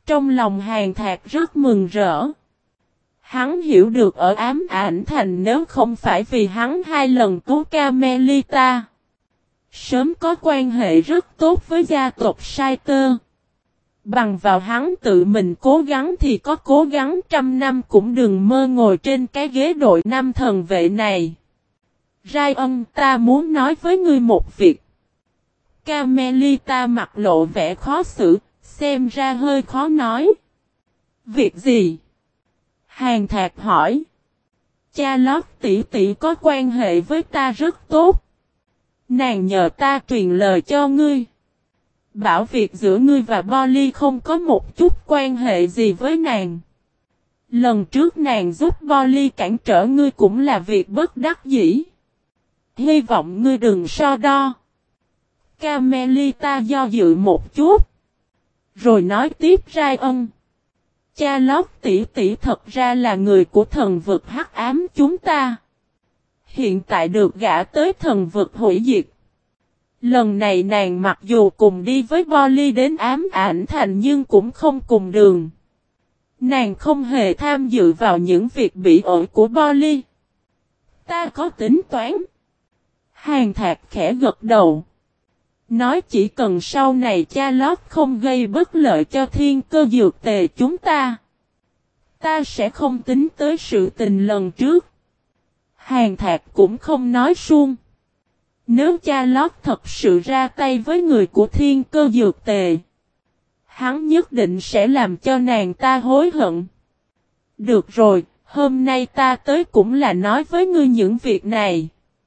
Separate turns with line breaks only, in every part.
Trong lòng Hàn Thạc rất mừng rỡ. Hắn hiểu được ở Ám Ảnh Thành nếu không phải vì hắn 2 lần cứu Carmelita, sớm có quan hệ rất tốt với gia tộc Saiter. Bằng vào hắn tự mình cố gắng thì có cố gắng 100 năm cũng đừng mơ ngồi trên cái ghế đội 5 thần vệ này. Ryan, ta muốn nói với ngươi một việc. Carmelita mặt lộ vẻ khó xử, xem ra hơi khó nói. Việc gì? Hàn Thạc hỏi. Cha lót tỷ tỷ có quan hệ với ta rất tốt. Nàng nhờ ta truyền lời cho ngươi. Bảo việc giữa ngươi và Polly không có một chút quan hệ gì với nàng. Lần trước nàng giúp Polly cản trở ngươi cũng là việc bất đắc dĩ. Hy vọng ngươi đừng so đo. Carmelita do dự một chút. Rồi nói tiếp Ryan. Cha lót tỷ tỷ thật ra là người của thần vực hắc ám chúng ta. Hiện tại được gả tới thần vực hủy diệt. Lần này nàng mặc dù cùng đi với Polly đến Ám Ảnh Thành nhưng cũng không cùng đường. Nàng không hề tham dự vào những việc bị ổi của Polly. Ta có tính toán. Hàn Thạc khẽ gật đầu. Nói chỉ cần sau này cha lót không gây bất lợi cho thiên cơ dược tề chúng ta. Ta sẽ không tính tới sự tình lần trước. Hàn Thạc cũng không nói suông. Nếu cha lót thật sự ra tay với người của thiên cơ dược tề, hắn nhất định sẽ làm cho nàng ta hối hận. Được rồi, hôm nay ta tới cũng là nói với ngươi những việc này.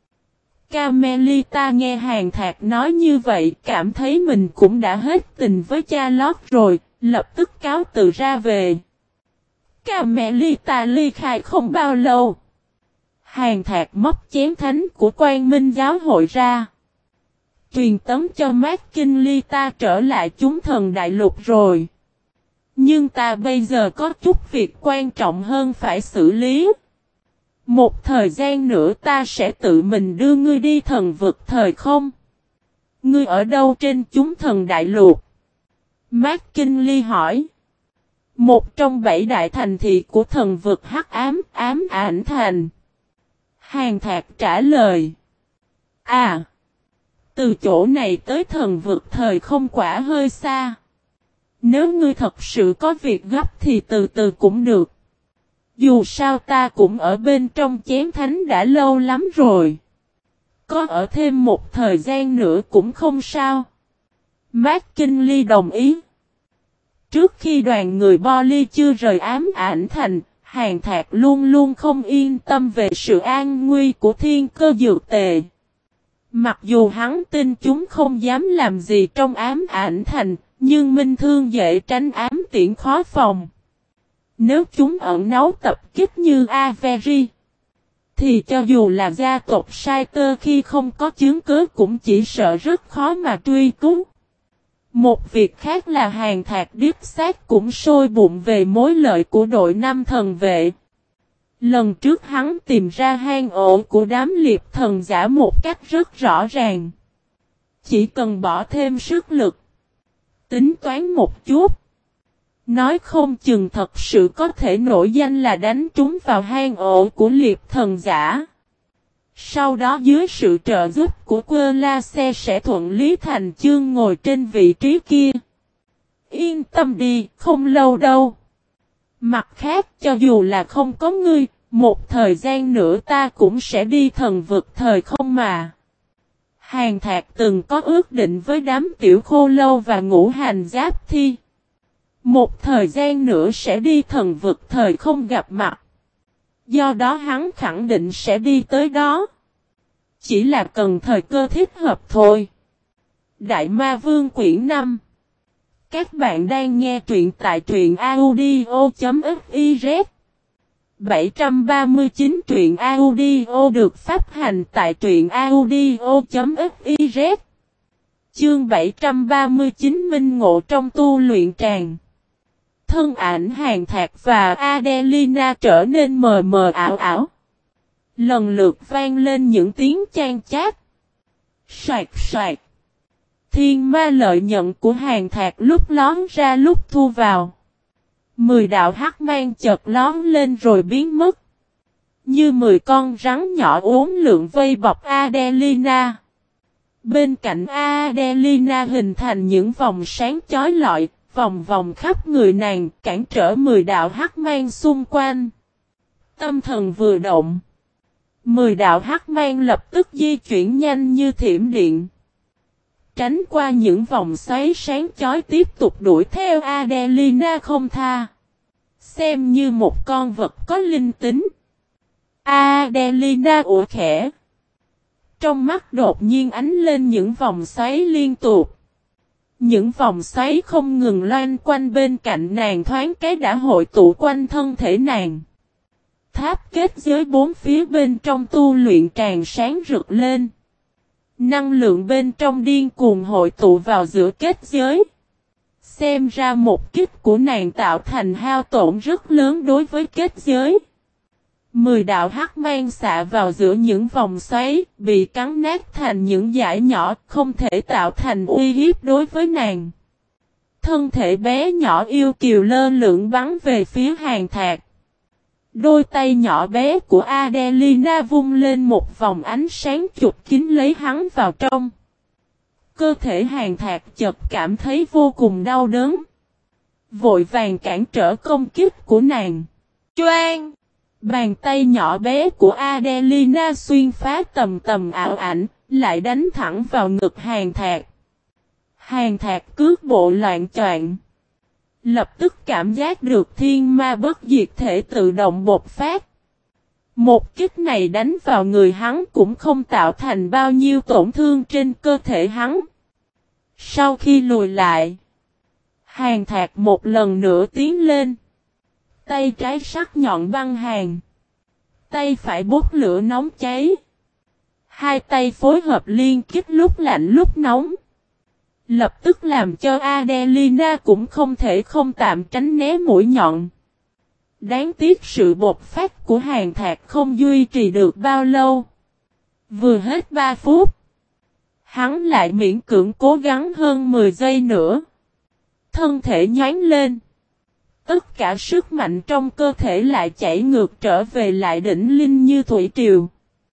Carmelita nghe Hàn Thạc nói như vậy, cảm thấy mình cũng đã hết tình với cha lót rồi, lập tức cáo từ ra về. Carmelita ly khai không bao lâu. Hàn Thạc móc chén thánh của Quang Minh giáo hội ra. Truyền tống cho McKinley ta trở lại chúng thần đại lục rồi. Nhưng ta bây giờ có chút việc quan trọng hơn phải xử lý. Một thời gian nữa ta sẽ tự mình đưa ngươi đi thần vực thời không. Ngươi ở đâu trên chúng thần đại lục? McKinley hỏi. Một trong 7 đại thành thị của thần vực hắc ám, Ám Ảnh Thành. Hàn Thạc trả lời. À, từ chỗ này tới thần vực thời không quả hơi xa. Nếu ngươi thật sự có việc gấp thì từ từ cũng được. Dù sao ta cũng ở bên trong chén thánh đã lâu lắm rồi. Có ở thêm một thời gian nữa cũng không sao. McKinley đồng ý. Trước khi đoàn người Polly chưa rời Ám Ảnh Thành, Hàn Thạc luôn luôn không yên tâm về sự an nguy của thiên cơ dược tề. Mặc dù hắn tin chúng không dám làm gì trong Ám Ảnh Thành, nhưng minh thương dễ tránh ám tiễn khó phòng. Nếu chúng ẩn náu tập kích như Avery, thì cho dù là gia tộc Saiter khi không có chứng cứ cũng chỉ sợ rất khó mà truy cứu. Một việc khác là Hàn Thạc điếp xác cũng sôi bụng về mối lợi của đội 5 thần vệ. Lần trước hắn tìm ra hang ổ của đám liệp thần giả một cách rất rõ ràng. Chỉ cần bỏ thêm sức lực, tính toán một chút, nói không chừng thật sự có thể nổi danh là đánh trúng vào hang ổ của liệp thần giả. Sau đó dưới sự trợ giúp của Querlace sẽ thuận lý thành chương ngồi trên vị trí kia. Yên tâm đi, không lâu đâu. Mặt khác, cho dù là không có ngươi, một thời gian nữa ta cũng sẽ đi thần vực thời không mà. Hàn Thạc từng có ước định với đám tiểu khô lâu và ngũ hành giáp thi. Một thời gian nữa sẽ đi thần vực thời không gặp mặt. Do đó hắn khẳng định sẽ đi tới đó. Chỉ là cần thời cơ thích hợp thôi. Đại Ma Vương quyển 5. Các bạn đang nghe truyện tại truyện audio.fiz. 739 truyện audio được phát hành tại truyện audio.fiz. Chương 739 minh ngộ trong tu luyện tràng. Thân ảnh Hàn Thạc và Adelina trở nên mờ mờ ảo ảo. Lần lượt vang lên những tiếng chan chát. Soạt soạt. Thiên ma lợi nhận của Hàn Thạc lúc lón ra lúc thu vào. 10 đạo hắc mang chợt lóe lên rồi biến mất. Như 10 con rắn nhỏ uốn lượn vây bọc Adelina. Bên cạnh Adelina hình thành những vòng sáng chói lọi, vòng vòng khắp người nàng, cản trở 10 đạo hắc mang xung quanh. Tâm thần vừa động, 10 đạo hắc mang lập tức di chuyển nhanh như thiểm điện. Tránh qua những vòng xoáy sáng chói tiếp tục đuổi theo Adelina không tha. Xem như một con vật có linh tính. Adelina ủa khẽ. Trong mắt đột nhiên ánh lên những vòng xoáy liên tục. Những vòng xoáy không ngừng loanh quanh bên cạnh nàng thoáng cái đã hội tụ quanh thân thể nàng. Tháp kết giới bốn phía bên trong tu luyện tràn sáng rực lên. Năng lượng bên trong điên cuồng hội tụ vào giữa kết giới. Xem ra một kích của nàng tạo thành hao tổn rất lớn đối với kết giới. 10 đạo hắc mang xạ vào giữa những vòng xoáy, bị cắn nát thành những dải nhỏ, không thể tạo thành uy hiếp đối với nàng. Thân thể bé nhỏ yêu kiều lơ lửng bắn về phía Hàn Thạc. Đôi tay nhỏ bé của Adelina vung lên một vòng ánh sáng chụp kín lấy hắn vào trong. Cơ thể Hàn Thạc chợt cảm thấy vô cùng đau đớn. Vội vàng cản trở công kích của nàng. Choang! Bàn tay nhỏ bé của Adelina xuyên phá tầm tầm ảo ảnh, lại đánh thẳng vào ngực Hàn Thạc. Hàn Thạc cước bộ loạn choạng. Lập tức cảm giác được thiên ma bất diệt thể tự động bộc phát. Một kích này đánh vào người hắn cũng không tạo thành bao nhiêu tổn thương trên cơ thể hắn. Sau khi lùi lại, Hàn Thạc một lần nữa tiến lên. Tay trái sắc nhọn băng hàn. Tay phải bốc lửa nóng cháy. Hai tay phối hợp liên kích lúc lạnh lúc nóng. Lập tức làm cho Adelina cũng không thể không tạm tránh né mũi nhọn. Đáng tiếc sự bộc phát của Hàn Thạc không duy trì được bao lâu. Vừa hết 3 phút. Hắn lại miễn cưỡng cố gắng hơn 10 giây nữa. Thân thể nhoáng lên. Tất cả sức mạnh trong cơ thể lại chảy ngược trở về lại đỉnh linh như thủy triều.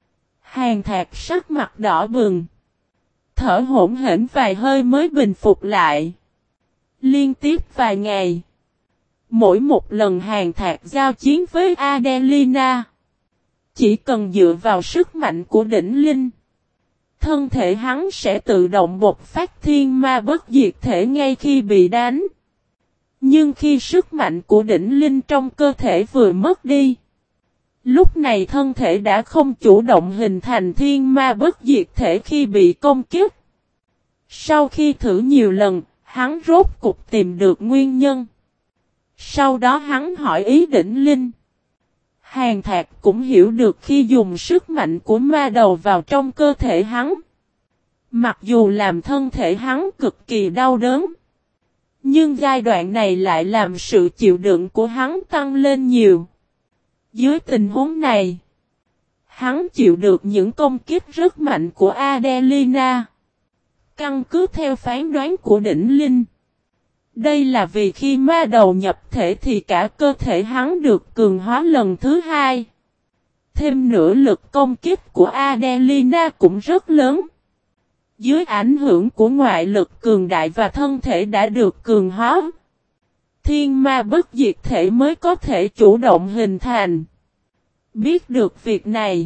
Hàn Thạc sắc mặt đỏ bừng. Thở hổn hển vài hơi mới bình phục lại. Liên tiếp vài ngày. Mỗi một lần Hàn Thạc giao chiến với Adelina. Chỉ cần dựa vào sức mạnh của đỉnh linh. Thân thể hắn sẽ tự động bộc phát thiên ma bất diệt thể ngay khi bị đánh. Nhưng khi sức mạnh của đỉnh linh trong cơ thể vừa mất đi. Lúc này thân thể đã không chủ động hình thành thiên ma bất diệt thể khi bị công kích. Sau khi thử nhiều lần, hắn rốt cục tìm được nguyên nhân. Sau đó hắn hỏi ý đỉnh linh. Hàn Thạc cũng hiểu được khi dùng sức mạnh của ma đầu vào trong cơ thể hắn. Mặc dù làm thân thể hắn cực kỳ đau đớn. Nhưng giai đoạn này lại làm sự chịu đựng của hắn tăng lên nhiều. Dưới tình huống này, hắn chịu được những công kích rất mạnh của Adelina. Căn cứ theo phán đoán của đỉnh linh. Đây là vì khi ma đầu nhập thể thì cả cơ thể hắn được cường hóa lần thứ hai. Thêm nữa lực công kích của Adelina cũng rất lớn. Dưới ảnh hưởng của ngoại lực cường đại và thân thể đã được cường hóa. Thiên ma bất diệt thể mới có thể chủ động hình thành. Biết được việc này.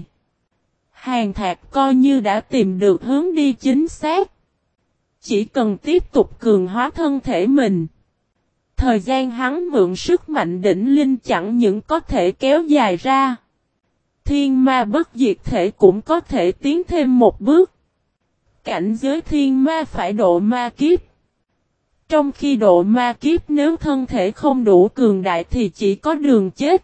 Hàn Thạc coi như đã tìm được hướng đi chính xác. Chỉ cần tiếp tục cường hóa thân thể mình. Thời gian hắn mượn sức mạnh đỉnh linh chẳng những có thể kéo dài ra. Thiên ma bất diệt thể cũng có thể tiến thêm một bước. Cảnh giới thiên ma phải độ ma kiếp. Trong khi độ ma kiếp nếu thân thể không đủ cường đại thì chỉ có đường chết.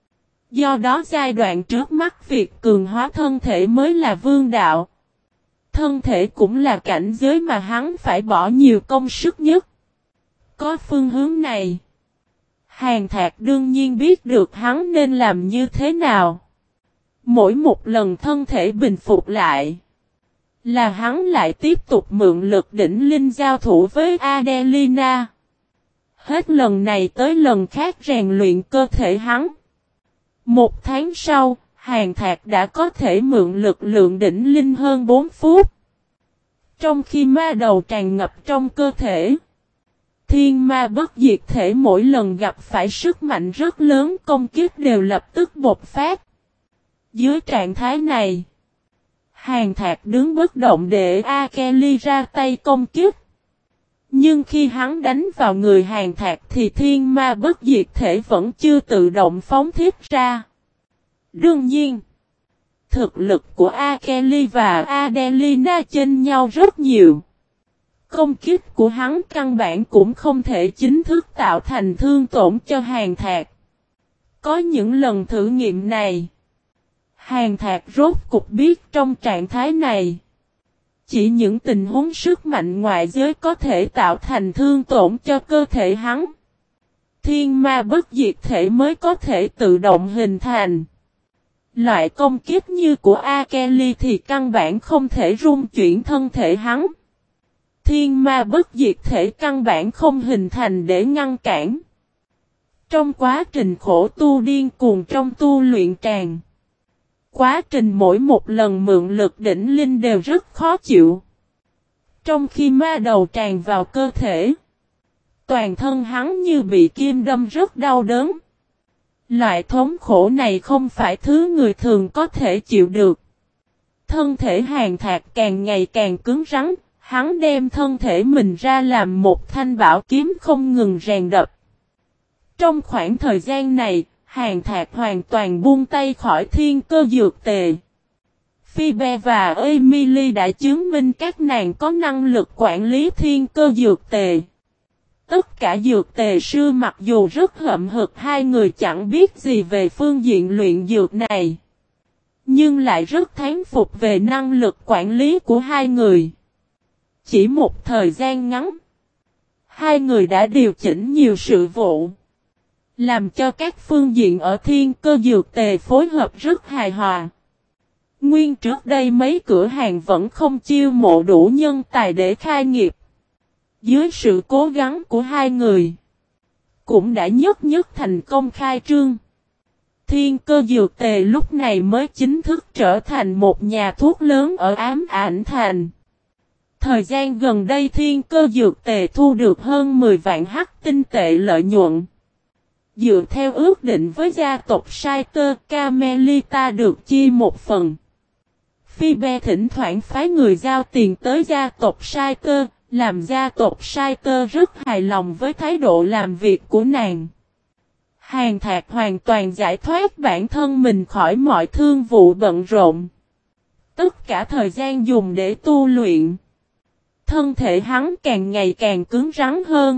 Do đó giai đoạn trước mắt việc cường hóa thân thể mới là vương đạo. Thân thể cũng là cảnh giới mà hắn phải bỏ nhiều công sức nhất. Có phương hướng này. Hàn Thạc đương nhiên biết được hắn nên làm như thế nào. Mỗi một lần thân thể bình phục lại. Là hắn lại tiếp tục mượn lực đỉnh linh giao thủ với Adelina. Hết lần này tới lần khác rèn luyện cơ thể hắn. 1 tháng sau, Hàn Thạc đã có thể mượn lực lượng đỉnh linh hơn 4 phút. Trong khi ma đầu tràn ngập trong cơ thể, thiên ma bất diệt thể mỗi lần gặp phải sức mạnh rất lớn công kích đều lập tức bộc phát. Dưới trạng thái này, Hàn Thạc đứng bất động để Akeli ra tay công kích. Nhưng khi hắn đánh vào người Hàn Thạc thì thiên ma bất diệt thể vẫn chưa tự động phóng thiết ra. Đương nhiên, thực lực của Akeli và Adelina chênh nhau rất nhiều. Công kích của hắn căn bản cũng không thể chính thức tạo thành thương tổn cho Hàn Thạc. Có những lần thử nghiệm này, Hàn Thạc rốt cục biết trong trạng thái này, chỉ những tình huống sức mạnh ngoại giới có thể tạo thành thương tổn cho cơ thể hắn. Thiên ma bất diệt thể mới có thể tự động hình thành. Loại công kích như của Akeli thì căn bản không thể rung chuyển thân thể hắn. Thiên ma bất diệt thể căn bản không hình thành để ngăn cản. Trong quá trình khổ tu điên cuồng trong tu luyện tràng, quá trình mỗi một lần mượn lực đỉnh linh đều rất khó chịu. Trong khi ma đầu tràn vào cơ thể, toàn thân hắn như bị kim đâm rất đau đớn. Loại thống khổ này không phải thứ người thường có thể chịu được. Thân thể Hàn Thạc càng ngày càng cứng rắn, hắn đem thân thể mình ra làm một thanh bảo kiếm không ngừng rèn đập. Trong khoảng thời gian này, Hàn Thạc hoàn toàn buông tay khỏi thiên cơ dược tề. Phoebe và Emily đã chứng minh các nàng có năng lực quản lý thiên cơ dược tề. Tất cả dược tề sư mặc dù rất hậm hực hai người chẳng biết gì về phương diện luyện dược này, nhưng lại rất thán phục về năng lực quản lý của hai người. Chỉ một thời gian ngắn, hai người đã điều chỉnh nhiều sự vụ, làm cho các phương diện ở thiên cơ dược tề phối hợp rất hài hòa. Nguyên trước đây mấy cửa hàng vẫn không chiêu mộ đủ nhân tài để khai nghiệp. Dưới sự cố gắng của hai người, cũng đã nhất thành công khai trương. Thiên cơ dược tề lúc này mới chính thức trở thành một nhà thuốc lớn ở Ám Ảnh Thành. Thời gian gần đây thiên cơ dược tề thu được hơn 10 vạn hắc tinh tệ lợi nhuận. Dựa theo ước định với gia tộc Saiter, Carmelita được chia một phần. Phoebe thỉnh thoảng phái người giao tiền tới gia tộc Saiter, làm gia tộc Saiter rất hài lòng với thái độ làm việc của nàng. Hàn Thạc hoàn toàn giải thoát bản thân mình khỏi mọi thương vụ bận rộn. Tất cả thời gian dùng để tu luyện. Thân thể hắn càng ngày càng cứng rắn hơn.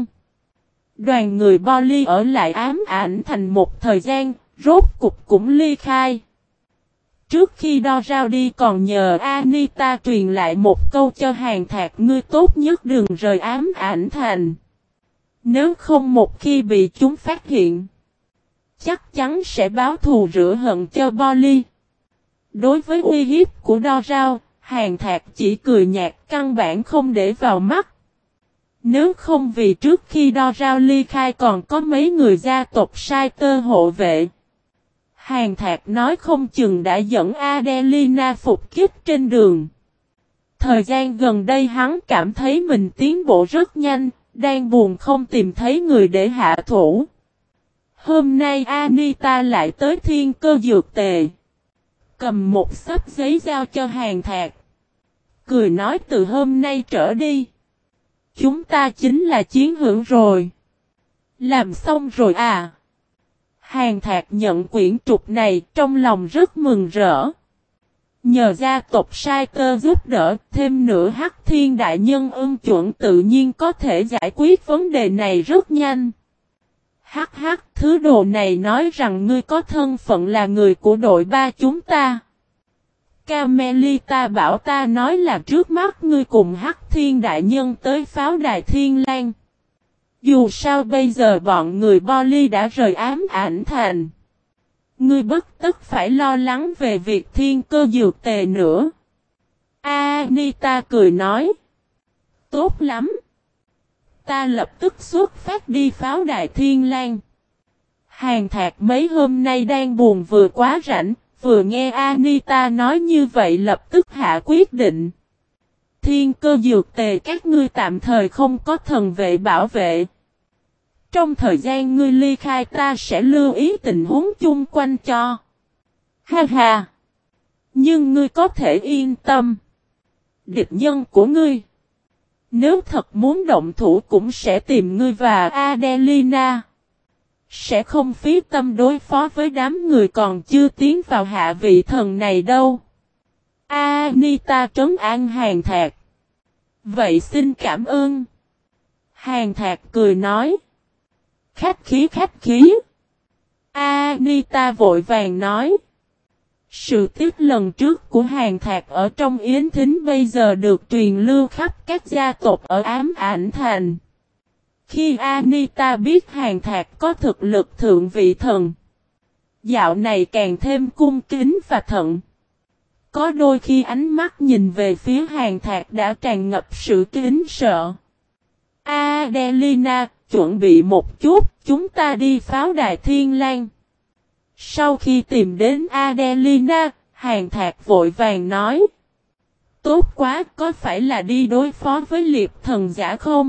Đoàn người Bolly ở lại Ám Ảnh Thành một thời gian, rốt cục cũng ly khai. Trước khi đo rao đi còn nhờ Anita truyền lại một câu cho Hàn Thạc: ngươi tốt nhất đừng rời Ám Ảnh Thành. Nếu không một khi bị chúng phát hiện, chắc chắn sẽ báo thù rửa hận cho Bolly. Đối với uy hiếp của đo rao, Hàn Thạc chỉ cười nhạt, căn bản không để vào mắt. Nếu không vì trước khi đo rao ly khai còn có mấy người gia tộc Saiter hộ vệ, Hàn Thạc nói không chừng đã dẫn Adelina phục kích trên đường. Thời gian gần đây hắn cảm thấy mình tiến bộ rất nhanh, đang buồn không tìm thấy người để hạ thủ. Hôm nay Anita lại tới thiên cơ dược tề, cầm một xấp giấy giao cho Hàn Thạc, cười nói: từ hôm nay trở đi, chúng ta chính là chiến hữu rồi. Làm xong rồi à? Hàn Thạc nhận quyển trục này, trong lòng rất mừng rỡ. Nhờ gia tộc Saiter giúp đỡ, thêm nữa Hắc Thiên Đại Nhân ưng chuẩn tự nhiên có thể giải quyết vấn đề này rất nhanh. Hắc, thứ đồ này nói rằng ngươi có thân phận là người của đội 3 chúng ta. Carmelita bảo ta nói là trước mắt ngươi cùng Hắc Thiên Đại Nhân tới pháo đài Thiên Lang. Dù sao bây giờ bọn người Bolly đã rời Ám Ảnh Thành. Ngươi bất tất phải lo lắng về việc thiên cơ dược tề nữa. Anita cười nói: tốt lắm. Ta lập tức xuất phát đi pháo đài Thiên Lang. Hàn Thạc mấy hôm nay đang buồn vừa quá rảnh, vừa nghe Anita nói như vậy lập tức hạ quyết định. Thiên cơ dược tề các ngươi tạm thời không có thần vệ bảo vệ. Trong thời gian ngươi ly khai ta sẽ lưu ý tình huống chung quanh cho. Ha ha! Nhưng ngươi có thể yên tâm. Địch nhân của ngươi, nếu thật muốn động thủ cũng sẽ tìm ngươi và Adelina. Sẽ không phí tâm đối phó với đám người còn chưa tiến vào hạ vị thần này đâu. Anita trấn an Hàn Thạc. Vậy xin cảm ơn. Hàn Thạc cười nói. Khách khí khách khí. Anita vội vàng nói. Sự tiếc lần trước của Hàn Thạc ở trong yến thính bây giờ được truyền lưu khắp các gia tộc ở Ám Ảnh Thành. Khi Anita biết Hàn Thạc có thực lực thượng vị thần, dạo này càng thêm cung kính và thận. Có đôi khi ánh mắt nhìn về phía Hàn Thạc đã tràn ngập sự kính sợ. Adelina, chuẩn bị một chút, chúng ta đi pháo đài Thiên Lang. Sau khi tìm đến Adelina, Hàn Thạc vội vàng nói. Tốt quá, có phải là đi đối phó với liệp thần giả không?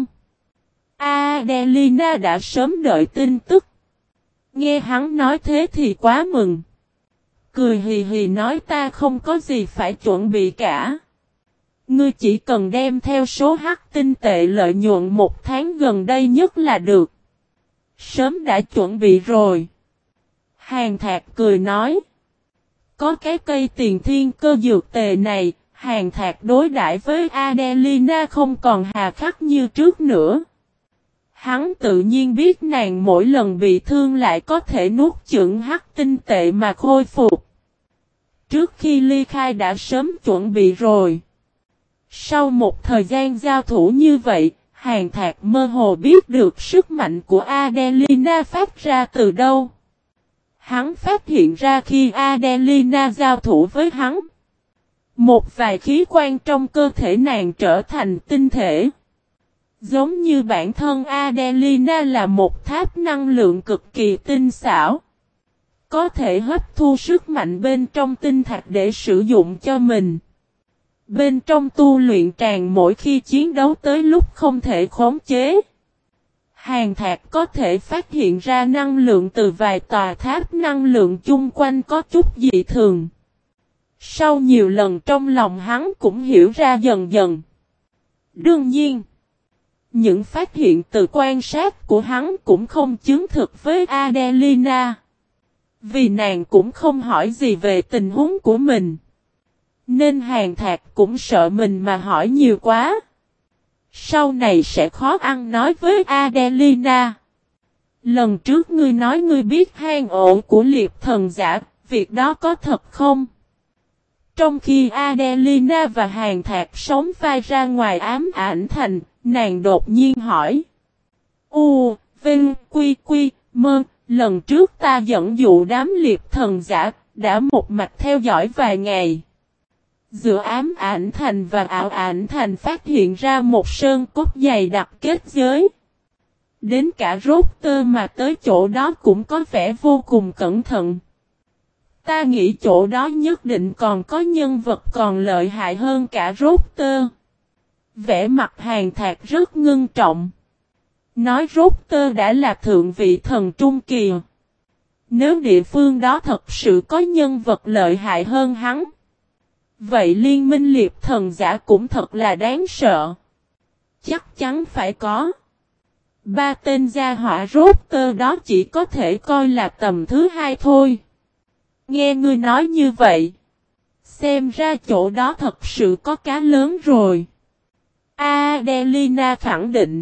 Adelina đã sớm đợi tin tức. Nghe hắn nói thế thì quá mừng. Cười hì hì nói ta không có gì phải chuẩn bị cả. Ngươi chỉ cần đem theo số hắc tinh tệ lợi nhuận một tháng gần đây nhất là được. Sớm đã chuẩn bị rồi. Hàn Thạc cười nói. Có cái cây tiền thiên cơ dược tề này, Hàn Thạc đối đãi với Adelina không còn hà khắc như trước nữa. Hắn tự nhiên biết nàng mỗi lần bị thương lại có thể nuốt chửng hắc tinh tệ mà khôi phục. Trước khi ly khai đã sớm chuẩn bị rồi. Sau một thời gian giao thủ như vậy, Hàn Thạc mơ hồ biết được sức mạnh của Adelina phát ra từ đâu. Hắn phát hiện ra khi Adelina giao thủ với hắn, một vài khí quan trong cơ thể nàng trở thành tinh thể. Giống như bản thân Adelina là một tháp năng lượng cực kỳ tinh xảo. Có thể hấp thu sức mạnh bên trong tinh thạch để sử dụng cho mình. Bên trong tu luyện tràn mỗi khi chiến đấu tới lúc không thể khống chế. Hàn Thạc có thể phát hiện ra năng lượng từ vài tòa tháp năng lượng chung quanh có chút dị thường. Sau nhiều lần trong lòng hắn cũng hiểu ra dần dần. Đương nhiên, những phát hiện từ quan sát của hắn cũng không chứng thực với Adelina. Vì nàng cũng không hỏi gì về tình huống của mình. Nên Hàn Thạc cũng sợ mình mà hỏi nhiều quá. Sau này sẽ khó ăn nói với Adelina. Lần trước ngươi nói ngươi biết hang ổ của liệp thần giả, việc đó có thật không? Trong khi Adelina và Hàn Thạc sống vai ra ngoài Ám Ảnh Thành, nàng đột nhiên hỏi. Vinh, Quy, Mơ, lần trước ta dẫn dụ đám liệp thần giả, đã một mạch theo dõi vài ngày. Giữa Ám Ảnh Thành và Ảo Ảnh Thành phát hiện ra một sơn cốt dày đặc kết giới. Đến cả rốt tơ mà tới chỗ đó cũng có vẻ vô cùng cẩn thận. Ta nghĩ chỗ đó nhất định còn có nhân vật còn lợi hại hơn cả rốt tơ. Vẻ mặt Hàn Thạc rất ngưng trọng. Nói rốt tơ đã là thượng vị thần trung kỳ. Nếu địa phương đó thật sự có nhân vật lợi hại hơn hắn, vậy liên minh liệp thần giả cũng thật là đáng sợ. Chắc chắn phải có. Ba tên gia hỏa rốt tơ đó chỉ có thể coi là tầm thứ hai thôi. Nghe ngươi nói như vậy, xem ra chỗ đó thật sự có cá lớn rồi. Adelina khẳng định.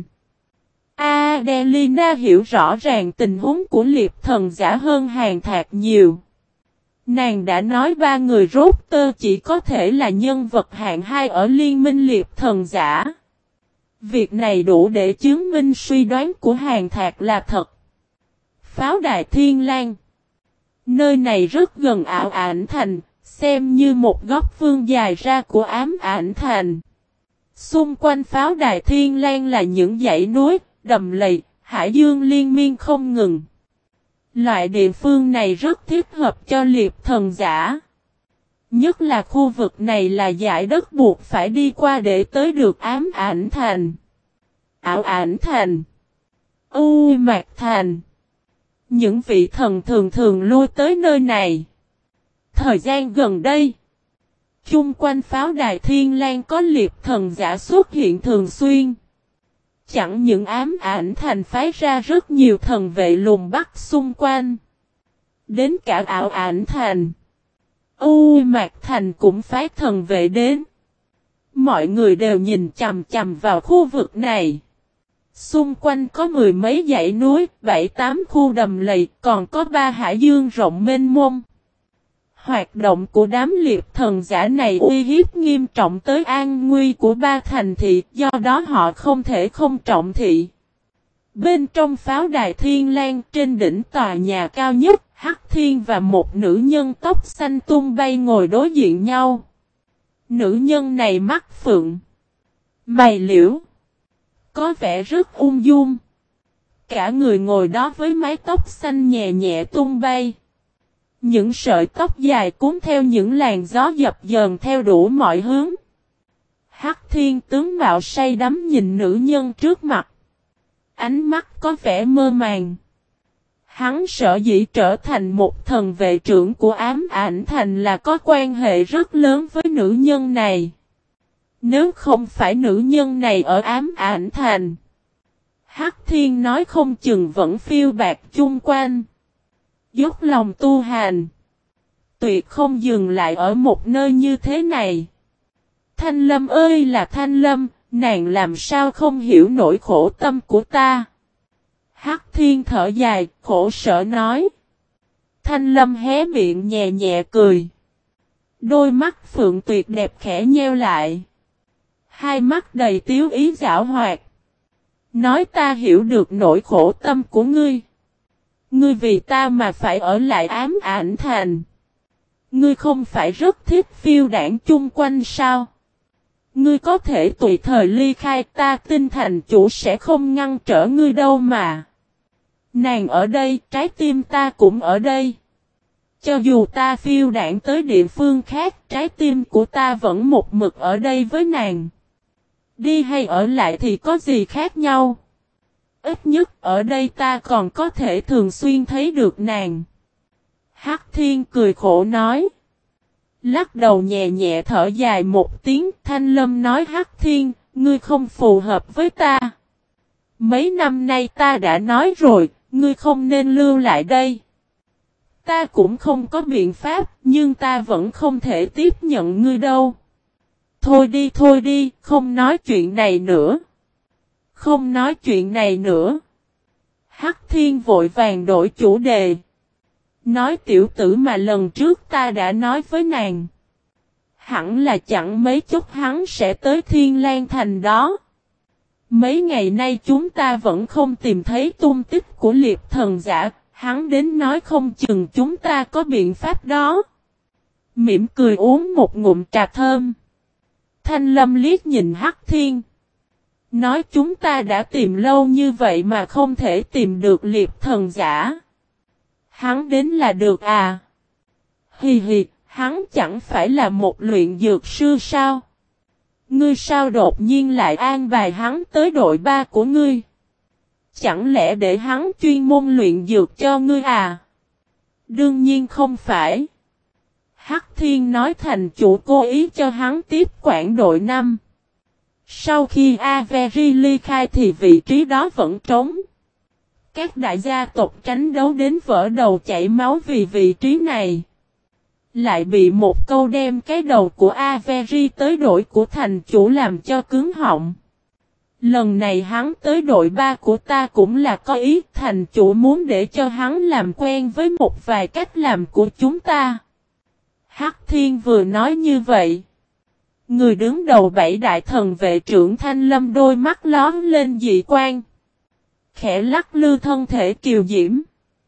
Adelina hiểu rõ ràng tình huống của liệp thần giả hơn Hàn Thạc nhiều. Nàng đã nói ba người rốt tơ chỉ có thể là nhân vật hạng 2 ở liên minh liệp thần giả. Việc này đủ để chứng minh suy đoán của Hàn Thạc là thật. Pháo đài Thiên Lang. Nơi này rất gần Ảo Ảnh Thành, xem như một góc vương dài ra của Ám Ảnh Thành. Xung quanh pháo đài Thiên Lang là những dãy núi, đầm lầy, hải dương liên miên không ngừng. Loại địa phương này rất thích hợp cho liệp thần giả. Nhất là khu vực này là dải đất buộc phải đi qua để tới được Ám Ảnh Thành, Ảo Ảnh Thành, U Mạc Thành. Những vị thần thường lui tới nơi này. Thời gian gần đây, chung quanh pháo đài Thiên Lang có liệp thần giả xuất hiện thường xuyên. Chẳng những Ám Ảnh Thành phái ra rất nhiều thần vệ lùng bắt xung quanh. Đến cả Ảo Ảnh Thành, U Mạc Thành cũng phái thần vệ đến. Mọi người đều nhìn chằm chằm vào khu vực này. Xung quanh có mười mấy dãy núi, 7-8 khu đầm lầy, còn có 3 hải dương rộng mênh mông. Hoạt động của đám liệp thần giả này uy hiếp nghiêm trọng tới an nguy của 3 thành thị, do đó họ không thể không trọng thị. Bên trong pháo đài Thiên Lang, trên đỉnh tòa nhà cao nhất, Hắc Thiên và một nữ nhân tóc xanh tung bay ngồi đối diện nhau. Nữ nhân này mắt phượng, mày liễu, có vẻ rất ung dung. Cả người ngồi đó với mái tóc xanh nhẹ nhẹ tung bay. Những sợi tóc dài cuốn theo những làn gió dập dờn theo đủ mọi hướng. Hắc Thiên tướng mạo say đắm nhìn nữ nhân trước mặt. Ánh mắt có vẻ mơ màng. Hắn sở dĩ trở thành một thần vệ trưởng của Ám Ảnh Thành là có quan hệ rất lớn với nữ nhân này. Nếu không phải nữ nhân này ở Ám Ảnh Thành, Hắc Thiên nói không chừng vẫn phiêu bạt chung quanh. Dốc lòng tu hành, tuyệt không dừng lại ở một nơi như thế này. Thanh Lâm ơi là Thanh Lâm, nàng làm sao không hiểu nỗi khổ tâm của ta. Hắc Thiên thở dài, khổ sở nói. Thanh Lâm hé miệng nhẹ nhẹ cười. Đôi mắt phượng tuyệt đẹp khẽ nheo lại. Hai mắt đầy tiếu ý giảo hoạt. Nói ta hiểu được nỗi khổ tâm của ngươi. Ngươi vì ta mà phải ở lại Ám Ảnh Thành. Ngươi không phải rất thích phiêu đảng chung quanh sao? Ngươi có thể tùy thời ly khai, ta tin thành chủ sẽ không ngăn trở ngươi đâu mà. Nàng ở đây, trái tim ta cũng ở đây. Cho dù ta phiêu đảng tới địa phương khác, trái tim của ta vẫn một mực ở đây với nàng. Đi hay ở lại thì có gì khác nhau? Ít nhất ở đây ta còn có thể thường xuyên thấy được nàng. Hắc Thiên cười khổ nói. Lắc đầu nhẹ nhẹ thở dài một tiếng. Thanh Lâm nói Hắc Thiên, ngươi không phù hợp với ta. Mấy năm nay ta đã nói rồi, ngươi không nên lưu lại đây. Ta cũng không có biện pháp, nhưng ta vẫn không thể tiếp nhận ngươi đâu. Thôi đi, không nói chuyện này nữa. Không nói chuyện này nữa. Hắc Thiên vội vàng đổi chủ đề. Nói tiểu tử mà lần trước ta đã nói với nàng. Hẳn là chẳng mấy chốc hắn sẽ tới Thiên Lang Thành đó. Mấy ngày nay chúng ta vẫn không tìm thấy tung tích của liệp thần giả. Hắn đến nói không chừng chúng ta có biện pháp đó. Mỉm cười uống một ngụm trà thơm. Thanh Lâm liếc nhìn Hắc Thiên. Nói chúng ta đã tìm lâu như vậy mà không thể tìm được liệp thần giả. Hắn đến là được à? Hì hì, hắn chẳng phải là một luyện dược sư sao? Ngươi sao đột nhiên lại an bài hắn tới đội 3 của ngươi? Chẳng lẽ để hắn chuyên môn luyện dược cho ngươi à? Đương nhiên không phải. Hắc Thiên nói thành chủ cố ý cho hắn tiếp quản đội 5. Sau khi Avery ly khai thì vị trí đó vẫn trống. Các đại gia tộc tranh đấu đến vỡ đầu chảy máu vì vị trí này. Lại bị một câu đem cái đầu của Avery tới đội của thành chủ làm cho cứng họng. Lần này hắn tới đội 3 của ta cũng là có ý, thành chủ muốn để cho hắn làm quen với một vài cách làm của chúng ta. Hắc Thiên vừa nói như vậy. Người đứng đầu 7 đại thần vệ trưởng Thanh Lâm đôi mắt lóm lên dị quan. Khẽ lắc lư thân thể kiều diễm.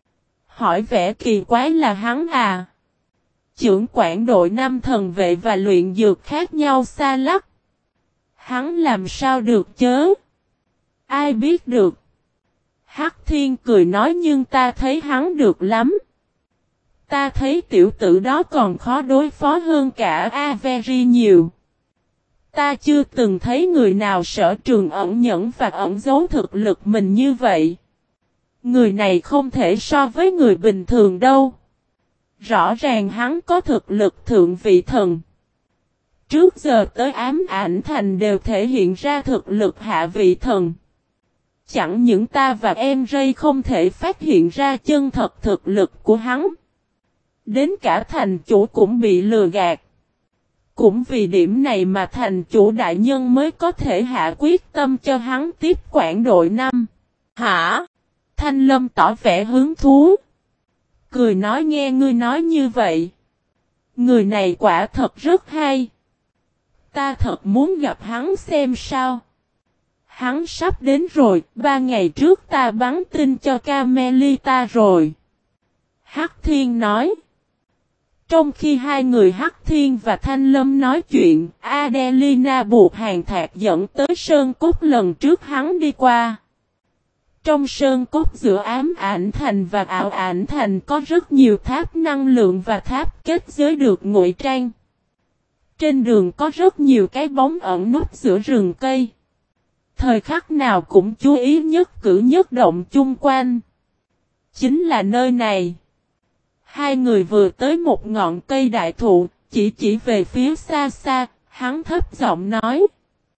Hỏi vẻ kỳ quái là hắn à? Trưởng quản đội 5 thần vệ và luyện dược khác nhau xa lắc. Hắn làm sao được chớ? Ai biết được? Hắc Thiên cười nói nhưng ta thấy hắn được lắm. Ta thấy tiểu tử đó còn khó đối phó hơn cả Avery nhiều. Ta chưa từng thấy người nào sở trường ẩn nhẫn và ẩn giấu thực lực mình như vậy. Người này không thể so với người bình thường đâu. Rõ ràng hắn có thực lực thượng vị thần. Trước giờ tới ám ảnh thành đều thể hiện ra thực lực hạ vị thần. Chẳng những ta và em Ray không thể phát hiện ra chân thật thực lực của hắn. Đến cả thành chủ cũng bị lừa gạt. Cũng vì điểm này mà thành chủ đại nhân mới có thể hạ quyết tâm cho hắn tiếp quản đội 5. Hả? Thanh Lâm tỏ vẻ hứng thú. Cười nói nghe ngươi nói như vậy. Người này quả thật rất hay. Ta thật muốn gặp hắn xem sao. Hắn sắp đến rồi, 3 ngày trước ta bắn tin cho Carmelita rồi. Hắc Thiên nói. Trong khi hai người Hắc Thiên và Thanh Lâm nói chuyện, Adelina buộc Hàn Thạc dẫn tới Sơn Cốt lần trước hắn đi qua. Trong Sơn Cốt giữa ám ảnh thành và ảo ảnh thành có rất nhiều tháp năng lượng và tháp kết giới được ngụy trang. Trên đường có rất nhiều cái bóng ẩn núp giữa rừng cây. Thời khắc nào cũng chú ý nhất cử nhất động chung quanh. Chính là nơi này. Hai người vừa tới một ngọn cây đại thụ, chỉ về phía xa xa, hắn thấp giọng nói.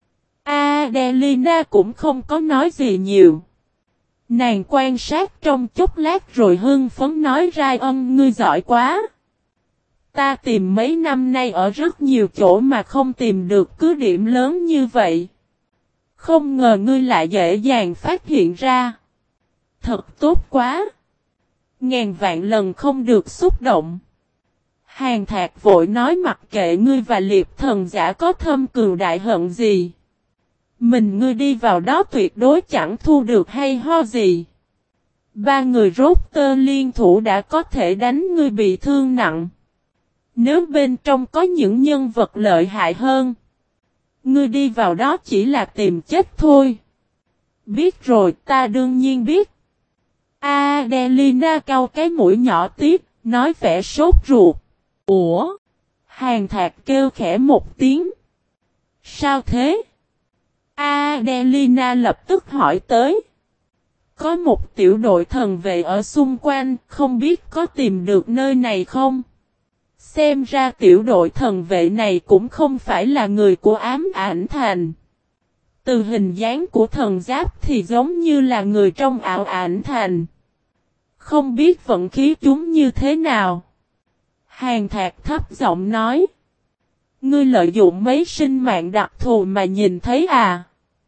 Adelina cũng không có nói gì nhiều. Nàng quan sát trong chốc lát rồi hưng phấn nói Ryan ngươi giỏi quá. Ta tìm mấy năm nay ở rất nhiều chỗ mà không tìm được cứ điểm lớn như vậy. Không ngờ ngươi lại dễ dàng phát hiện ra. Thật tốt quá. Ngàn vạn lần không được xúc động. Hàn Thạc vội nói mặc kệ ngươi và liệp thần giả có thâm cừu đại hận gì. Mình ngươi đi vào đó tuyệt đối chẳng thu được hay ho gì. 3 người rốt tơ liên thủ đã có thể đánh ngươi bị thương nặng. Nếu bên trong có những nhân vật lợi hại hơn. Ngươi đi vào đó chỉ là tìm chết thôi. Biết rồi ta đương nhiên biết. Adelina cau cái mũi nhỏ tiếp, nói vẻ sốt ruột. Ủa? Hàn Thạc kêu khẽ một tiếng. Sao thế? Adelina lập tức hỏi tới. Có một tiểu đội thần vệ ở xung quanh, không biết có tìm được nơi này không? Xem ra tiểu đội thần vệ này cũng không phải là người của ám ảnh thành. Từ hình dáng của thần giáp thì giống như là người trong ảo ảnh thành. Không biết vận khí chúng như thế nào. Hàn Thạc thấp giọng nói. Ngươi lợi dụng mấy sinh mạng đặc thù mà nhìn thấy à?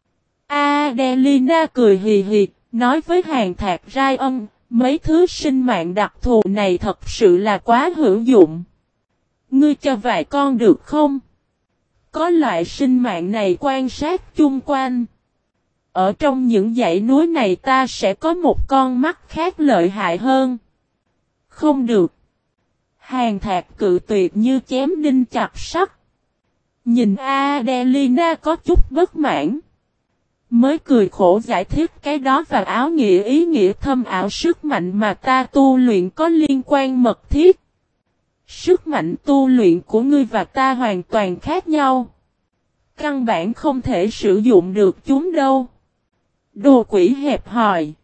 Adelina cười hì hì, nói với Hàn Thạc Ryan, mấy thứ sinh mạng đặc thù này thật sự là quá hữu dụng. Ngươi cho vài con được không? Có loại sinh mạng này quan sát chung quanh. Ở trong những dãy núi này ta sẽ có một con mắt khác lợi hại hơn. Không được. Hàn Thạc cự tuyệt như chém đinh chặt sắt. Nhìn Adelina có chút bất mãn. Mới cười khổ giải thích cái đó và áo nghĩa ý nghĩa thâm ảo sức mạnh mà ta tu luyện có liên quan mật thiết. Sức mạnh tu luyện của ngươi và ta hoàn toàn khác nhau. Căn bản không thể sử dụng được chúng đâu. Đồ quỷ hẹp hòi.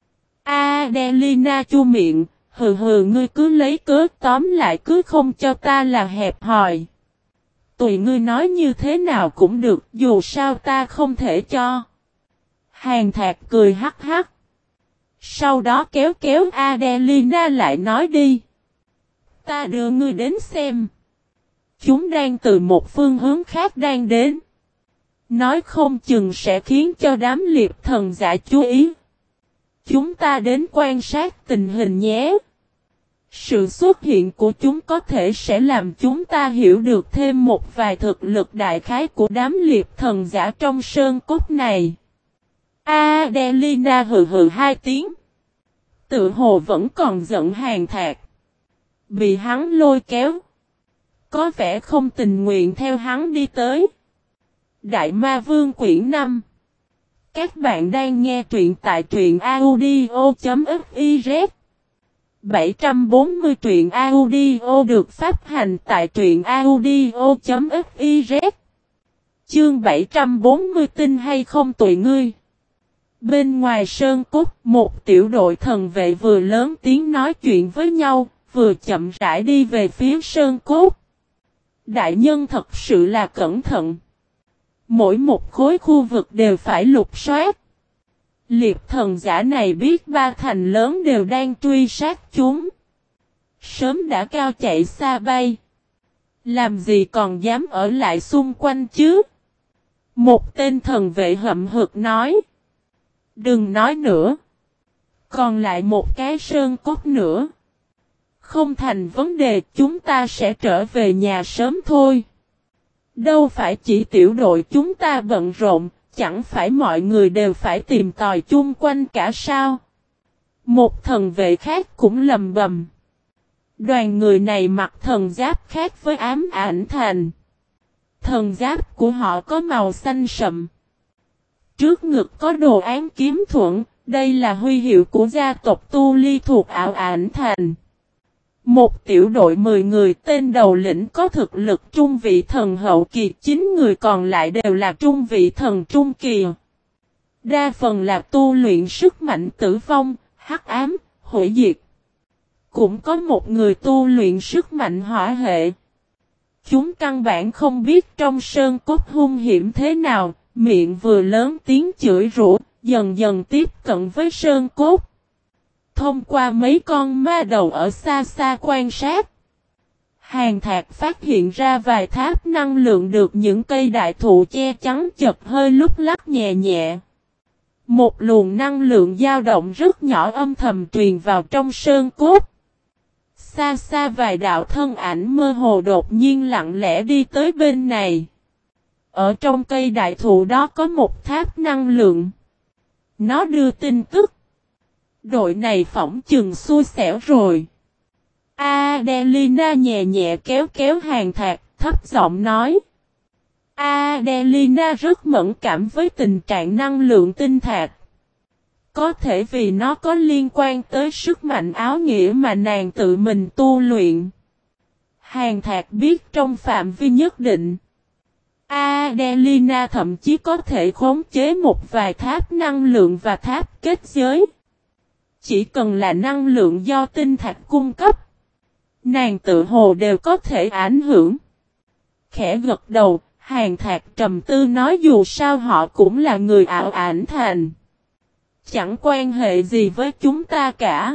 Adelina chu miệng, hừ hừ ngươi cứ lấy cớ tóm lại cứ không cho ta là hẹp hòi. Tùy ngươi nói như thế nào cũng được, dù sao ta không thể cho. Hàn Thạc cười hắc hắc. Sau đó kéo kéo Adelina lại nói đi. Ta đưa ngươi đến xem. Chúng đang từ một phương hướng khác đang đến. Nói không chừng sẽ khiến cho đám liệp thần giả chú ý. Chúng ta đến quan sát tình hình nhé. Sự xuất hiện của chúng có thể sẽ làm chúng ta hiểu được thêm một vài thực lực đại khái của đám liệp thần giả trong sơn cốt này. Adelina hừ hừ 2 tiếng. Tự hồ vẫn còn giận Hàn Thạc. Bị hắn lôi kéo. Có vẻ không tình nguyện theo hắn đi tới. Đại Ma Vương quyển 5. Các bạn đang nghe truyện tại truyện audio.fiz. 740 truyện audio được phát hành tại truyện audio.fiz. Chương 740 tin hay không tụi ngươi. Bên ngoài sơn cốt, một tiểu đội thần vệ vừa lớn tiếng nói chuyện với nhau, vừa chậm rãi đi về phía sơn cốt. Đại nhân thật sự là cẩn thận. Mỗi một khối khu vực đều phải lục soát. Liệp thần giả này biết ba thành lớn đều đang truy sát chúng. Sớm đã cao chạy xa bay. Làm gì còn dám ở lại xung quanh chứ? Một tên thần vệ hậm hực nói. Đừng nói nữa. Còn lại một cái sơn cốt nữa. Không thành vấn đề, chúng ta sẽ trở về nhà sớm thôi. Đâu phải chỉ tiểu đội chúng ta bận rộn, chẳng phải mọi người đều phải tìm tòi chung quanh cả sao? Một thần vệ khác cũng lầm bầm. Đoàn người này mặc thần giáp khác với ám ảnh thành. Thần giáp của họ có màu xanh sậm. Trước ngực có đồ án kiếm thuẫn, đây là huy hiệu của gia tộc Tu Ly thuộc ảo ảnh thành. Một tiểu đội 10 người, tên đầu lĩnh có thực lực trung vị thần hậu kỳ, 9 người còn lại đều là trung vị thần trung kỳ. Đa phần là tu luyện sức mạnh tử vong, hắc ám, hủy diệt. Cũng có một người tu luyện sức mạnh hỏa hệ. Chúng căn bản không biết trong sơn cốt hung hiểm thế nào, miệng vừa lớn tiếng chửi rủa, dần dần tiếp cận với sơn cốt. Thông qua mấy con ma đầu ở xa xa quan sát, Hàn Thạc phát hiện ra vài tháp năng lượng được những cây đại thụ che chắn chật hơi lúc lắc nhẹ nhẹ. Một luồng năng lượng dao động rất nhỏ âm thầm truyền vào trong sơn cốt. Xa xa vài đạo thân ảnh mơ hồ đột nhiên lặng lẽ đi tới bên này. Ở trong cây đại thụ đó có một tháp năng lượng. Nó đưa tin tức. Đội này phỏng chừng xui xẻo rồi. Adelina nhẹ nhẹ kéo kéo Hàn Thạc, thấp giọng nói. Adelina rất mẫn cảm với tình trạng năng lượng tinh thạch. Có thể vì nó có liên quan tới sức mạnh áo nghĩa mà nàng tự mình tu luyện. Hàn Thạc biết trong phạm vi nhất định. Adelina thậm chí có thể khống chế một vài tháp năng lượng và tháp kết giới. Chỉ cần là năng lượng do tinh thạch cung cấp, nàng tự hồ đều có thể ảnh hưởng. Khẽ gật đầu, Hàn Thạc trầm tư nói dù sao họ cũng là người ảo ảnh thành. Chẳng quan hệ gì với chúng ta cả.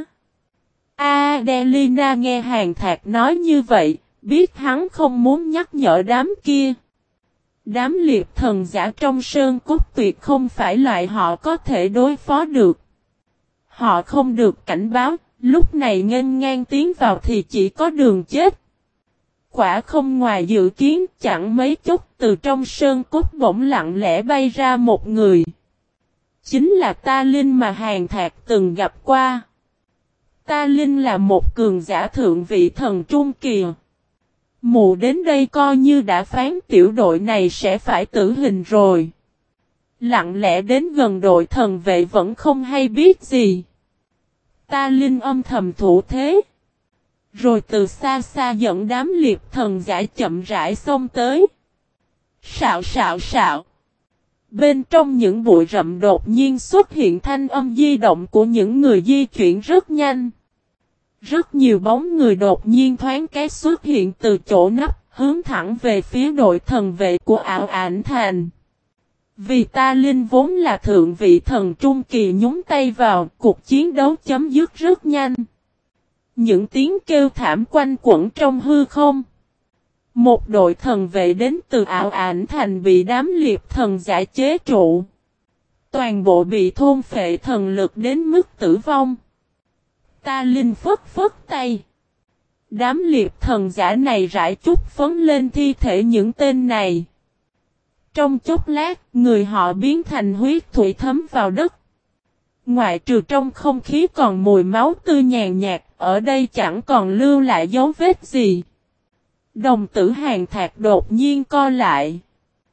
Adelina nghe Hàn Thạc nói như vậy, biết hắn không muốn nhắc nhở đám kia. Đám liệp thần giả trong sơn cốt tuyệt không phải loại họ có thể đối phó được. Họ không được cảnh báo, lúc này nghênh ngang tiến vào thì chỉ có đường chết. Quả không ngoài dự kiến, chẳng mấy chốc từ trong sơn cốt bỗng lặng lẽ bay ra một người. Chính là Ta Linh mà Hàn Thạc từng gặp qua. Ta Linh là một cường giả thượng vị thần trung kỳ. Mụ đến đây coi như đã phán tiểu đội này sẽ phải tử hình rồi. Lặng lẽ đến gần đội thần vệ vẫn không hay biết gì. Ta Linh âm thầm thủ thế. Rồi từ xa xa dẫn đám liệp thần giả chậm rãi xông tới. Sạo sạo sạo. Bên trong những bụi rậm đột nhiên xuất hiện thanh âm di động của những người di chuyển rất nhanh. Rất nhiều bóng người đột nhiên thoáng cái xuất hiện từ chỗ nấp, hướng thẳng về phía đội thần vệ của ảo ảnh thành. Vì Ta Linh vốn là thượng vị thần trung kỳ nhúng tay vào, cuộc chiến đấu chấm dứt rất nhanh. Những tiếng kêu thảm quanh quẩn trong hư không. Một đội thần vệ đến từ ảo ảnh thành bị đám liệp thần giả chế trụ. Toàn bộ bị thôn phệ thần lực đến mức tử vong. Ta Linh phất phất tay. Đám liệp thần giả này rải chút phấn lên thi thể những tên này. Trong chốc lát, người họ biến thành huyết thủy thấm vào đất. Ngoại trừ trong không khí còn mùi máu tươi nhàn nhạt, ở đây chẳng còn lưu lại dấu vết gì. Đồng tử Hàn Thạc đột nhiên co lại.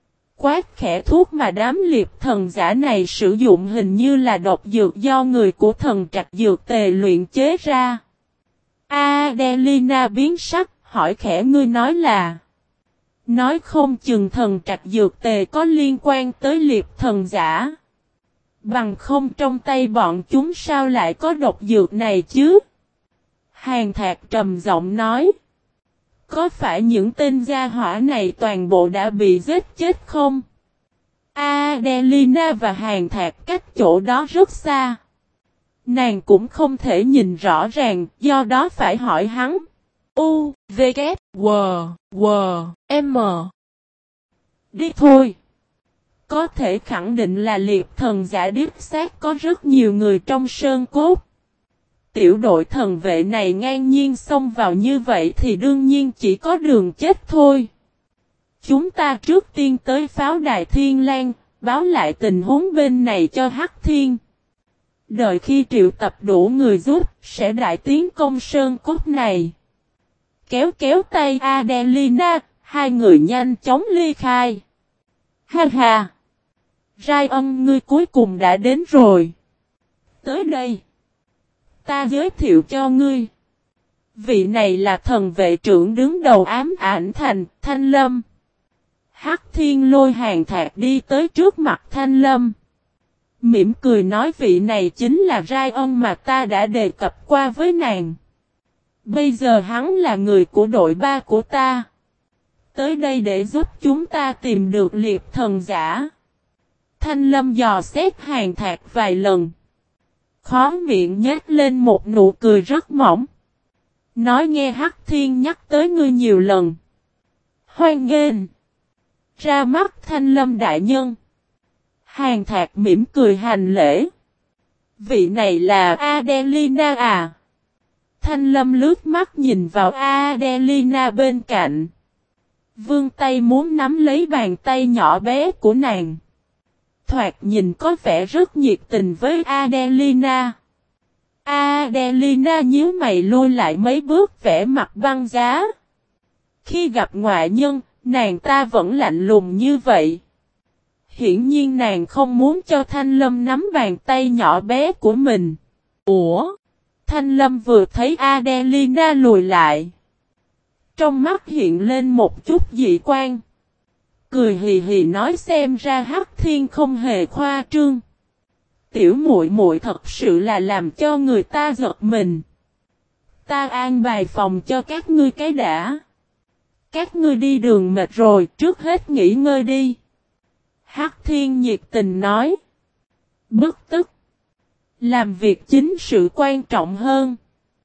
quát khẽ thuốc mà đám liệp thần giả này sử dụng hình như là độc dược do người của thần trạch dược tề luyện chế ra. Adelina biến sắc, hỏi khẽ ngươi nói là. Nói không chừng thần trạch dược tề có liên quan tới liệp thần giả. Bằng không trong tay bọn chúng sao lại có độc dược này chứ? Hàn Thạc trầm giọng nói. Có phải những tên gia hỏa này toàn bộ đã bị giết chết không? Adelina và Hàn Thạc cách chỗ đó rất xa. Nàng cũng không thể nhìn rõ ràng, do đó phải hỏi hắn. U, V, K, W, W, M. Đi thôi. Có thể khẳng định là liệp thần giả điếp xác có rất nhiều người trong sơn cốt. Tiểu đội thần vệ này ngang nhiên xông vào như vậy thì đương nhiên chỉ có đường chết thôi. Chúng ta trước tiên tới pháo đài Thiên Lang, báo lại tình huống bên này cho Hắc Thiên. Đợi khi triệu tập đủ người giúp, sẽ đại tiến công sơn cốt này. Kéo kéo tay Adelina, hai người nhanh chóng ly khai. Ha ha! Ryan ngươi cuối cùng đã đến rồi. Tới đây. Ta giới thiệu cho ngươi. Vị này là thần vệ trưởng đứng đầu ám ảnh thành, Thanh Lâm. Hắc Thiên lôi Hàn Thạc đi tới trước mặt Thanh Lâm. Mỉm cười nói vị này chính là Ryan mà ta đã đề cập qua với nàng. Bây giờ hắn là người của đội 3 của ta. Tới đây để giúp chúng ta tìm được liệp thần giả. Thanh Lâm dò xét Hàn Thạc vài lần. Khó miệng nhếch lên một nụ cười rất mỏng. Nói nghe Hắc Thiên nhắc tới ngươi nhiều lần. Hoan nghênh. Ra mắt Thanh Lâm đại nhân. Hàn Thạc mỉm cười hành lễ. Vị này là Adelina à? Thanh Lâm lướt mắt nhìn vào Adelina bên cạnh. Vươn tay muốn nắm lấy bàn tay nhỏ bé của nàng. Thoạt nhìn có vẻ rất nhiệt tình với Adelina. Adelina nhíu mày lui lại mấy bước vẻ mặt băng giá. Khi gặp ngoại nhân, nàng ta vẫn lạnh lùng như vậy. Hiển nhiên nàng không muốn cho Thanh Lâm nắm bàn tay nhỏ bé của mình. Ủa? Thanh Lâm vừa thấy Adelina lùi lại. Trong mắt hiện lên một chút dị quan. Cười hì hì nói xem ra Hắc Thiên không hề khoa trương. Tiểu muội muội thật sự là làm cho người ta giật mình. Ta an bài phòng cho các ngươi cái đã. Các ngươi đi đường mệt rồi, trước hết nghỉ ngơi đi. Hắc Thiên nhiệt tình nói. Bức tức. Làm việc chính sự quan trọng hơn.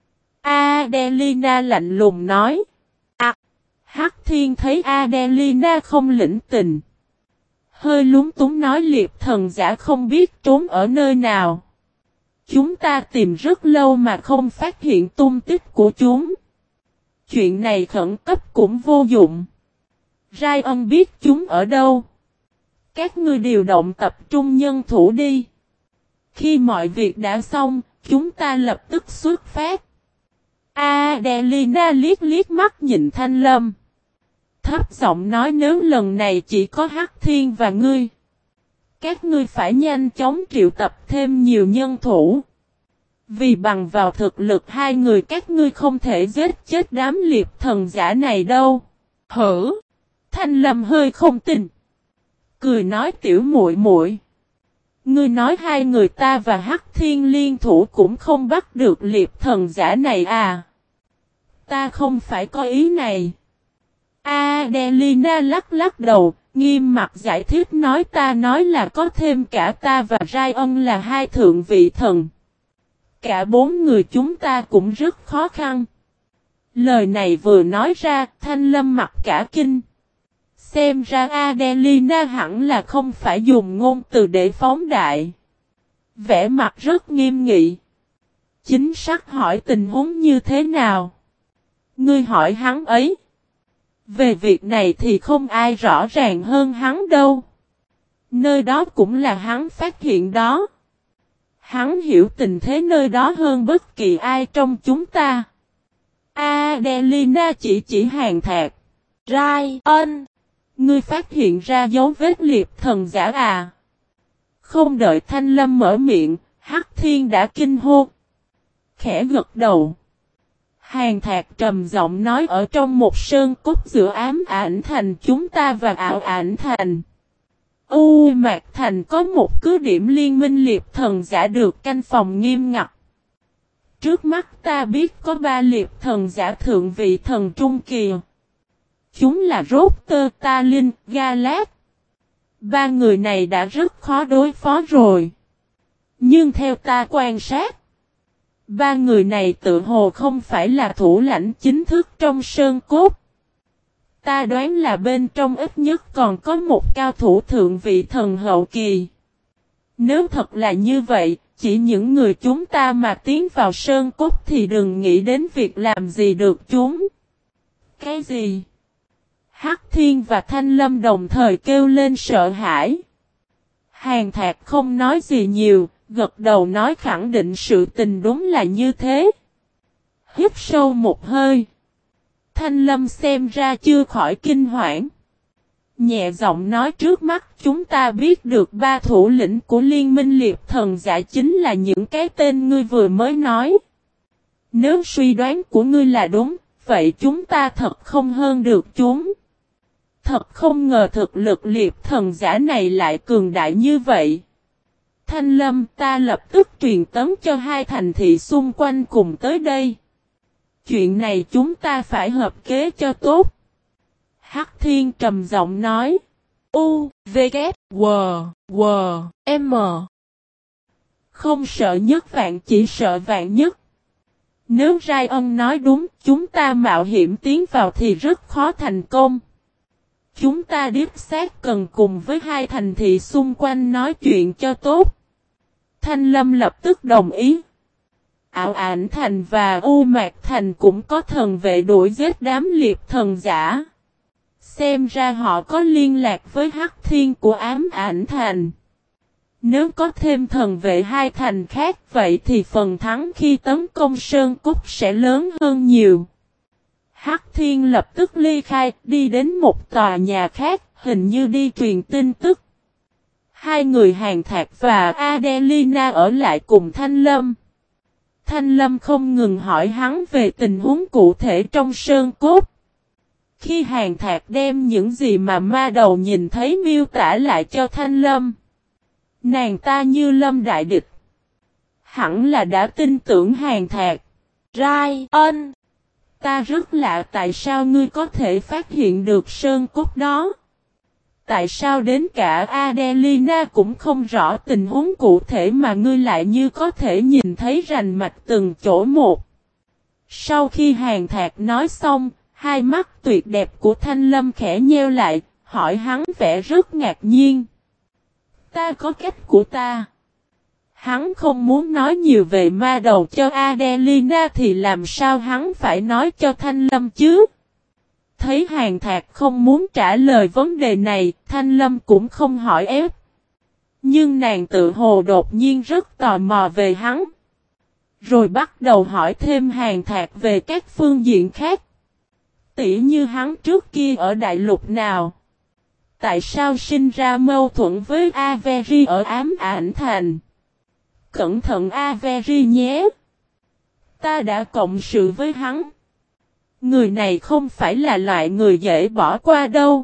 Adelina lạnh lùng nói. Hắc Thiên thấy Adelina không lĩnh tình. Hơi lúng túng nói liệp thần giả không biết trốn ở nơi nào. Chúng ta tìm rất lâu mà không phát hiện tung tích của chúng. Chuyện này khẩn cấp cũng vô dụng. Ryan biết chúng ở đâu. Các ngươi điều động tập trung nhân thủ đi. Khi mọi việc đã xong, chúng ta lập tức xuất phát. Adelina liếc liếc mắt nhìn Thanh Lâm. Thấp giọng nói nếu lần này chỉ có Hắc Thiên và ngươi. Các ngươi phải nhanh chóng triệu tập thêm nhiều nhân thủ. Vì bằng vào thực lực hai người các ngươi không thể giết chết đám liệp thần giả này đâu. Hử? Thanh Lâm hơi không tin. Cười nói tiểu muội muội. Ngươi nói hai người ta và Hắc Thiên liên thủ cũng không bắt được liệp thần giả này à? Ta không phải có ý này. Adelina lắc lắc đầu, nghiêm mặt giải thích nói ta nói là có thêm cả ta và Ryan là hai thượng vị thần. Cả bốn người chúng ta cũng rất khó khăn. Lời này vừa nói ra, Thanh Lâm mặt cả kinh. Xem ra Adelina hẳn là không phải dùng ngôn từ để phóng đại. Vẻ mặt rất nghiêm nghị. Chính xác hỏi tình huống như thế nào? Ngươi hỏi hắn ấy. Về việc này thì không ai rõ ràng hơn hắn đâu. Nơi đó cũng là hắn phát hiện đó. Hắn hiểu tình thế nơi đó hơn bất kỳ ai trong chúng ta. Adelina chỉ Hàn Thạc. Ryan. Ngươi phát hiện ra dấu vết liệp thần giả à? Không đợi Thanh Lâm mở miệng, Hắc Thiên đã kinh hô. Khẽ gật đầu. Hàn Thạc trầm giọng nói ở trong một sơn cốt giữa ám ảnh thành chúng ta và ảo ảnh thành. U Mạc Thành có một cứ điểm liên minh liệp thần giả được canh phòng nghiêm ngặt. Trước mắt ta biết có 3 liệp thần giả thượng vị thần trung kỳ. Chúng là Rotter, Talin, Galat. 3 người này đã rất khó đối phó rồi. Nhưng theo ta quan sát, 3 người này tự hồ không phải là thủ lãnh chính thức trong sơn cốt. Ta đoán là bên trong ít nhất còn có một cao thủ thượng vị thần hậu kỳ. Nếu thật là như vậy, chỉ những người chúng ta mà tiến vào sơn cốt thì đừng nghĩ đến việc làm gì được chúng. Cái gì? Hắc Thiên và Thanh Lâm đồng thời kêu lên sợ hãi. Hàn Thạc không nói gì nhiều, gật đầu nói khẳng định sự tình đúng là như thế. Hít sâu một hơi. Thanh Lâm xem ra chưa khỏi kinh hoảng. Nhẹ giọng nói trước mắt chúng ta biết được 3 thủ lĩnh của liên minh liệp thần giả chính là những cái tên ngươi vừa mới nói. Nếu suy đoán của ngươi là đúng, vậy chúng ta thật không hơn được chúng. Thật không ngờ thực lực liệp thần giả này lại cường đại như vậy. Thanh Lâm, ta lập tức truyền tống cho 2 thành thị xung quanh cùng tới đây. Chuyện này chúng ta phải hợp kế cho tốt. Hắc Thiên trầm giọng nói. U, V, K, W, W, M. Không sợ nhất vạn chỉ sợ vạn nhất. Nếu Rai Ân nói đúng, chúng ta mạo hiểm tiến vào thì rất khó thành công. Chúng ta điếp xác cần cùng với 2 thành thị xung quanh nói chuyện cho tốt. Thanh Lâm lập tức đồng ý. Ảo Ảnh Thành và U Mạc Thành cũng có thần vệ đuổi giết đám liệp thần giả. Xem ra họ có liên lạc với Hắc Thiên của Ám Ảnh Thành. Nếu có thêm thần vệ 2 thành khác vậy thì phần thắng khi tấn công Sơn Cốt sẽ lớn hơn nhiều. Hắc Thiên lập tức ly khai đi đến một tòa nhà khác, hình như đi truyền tin tức. 2 người Hàn Thạc và Adelina ở lại cùng Thanh Lâm. Thanh Lâm không ngừng hỏi hắn về tình huống cụ thể trong Sơn Cốt. Khi Hàn Thạc đem những gì mà ma đầu nhìn thấy miêu tả lại cho Thanh Lâm. Nàng ta như lâm đại địch. Hẳn là đã tin tưởng Hàn Thạc. Rai Ân. Ta rất lạ tại sao ngươi có thể phát hiện được Sơn Cốt đó. Tại sao đến cả Adelina cũng không rõ tình huống cụ thể mà ngươi lại như có thể nhìn thấy rành mạch từng chỗ một. Sau khi Hàn Thạc nói xong, 2 mắt tuyệt đẹp của Thanh Lâm khẽ nheo lại, hỏi hắn vẻ rất ngạc nhiên. Ta có cách của ta. Hắn không muốn nói nhiều về ma đầu cho Adelina thì làm sao hắn phải nói cho Thanh Lâm chứ? Thấy Hàn Thạc không muốn trả lời vấn đề này, Thanh Lâm cũng không hỏi ép. Nhưng nàng tự hồ đột nhiên rất tò mò về hắn. Rồi bắt đầu hỏi thêm Hàn Thạc về các phương diện khác. Tỉ như hắn trước kia ở đại lục nào? Tại sao sinh ra mâu thuẫn với Avery ở Ám Ảnh Thành? Cẩn thận Avery nhé! Ta đã cộng sự với hắn. Người này không phải là loại người dễ bỏ qua đâu.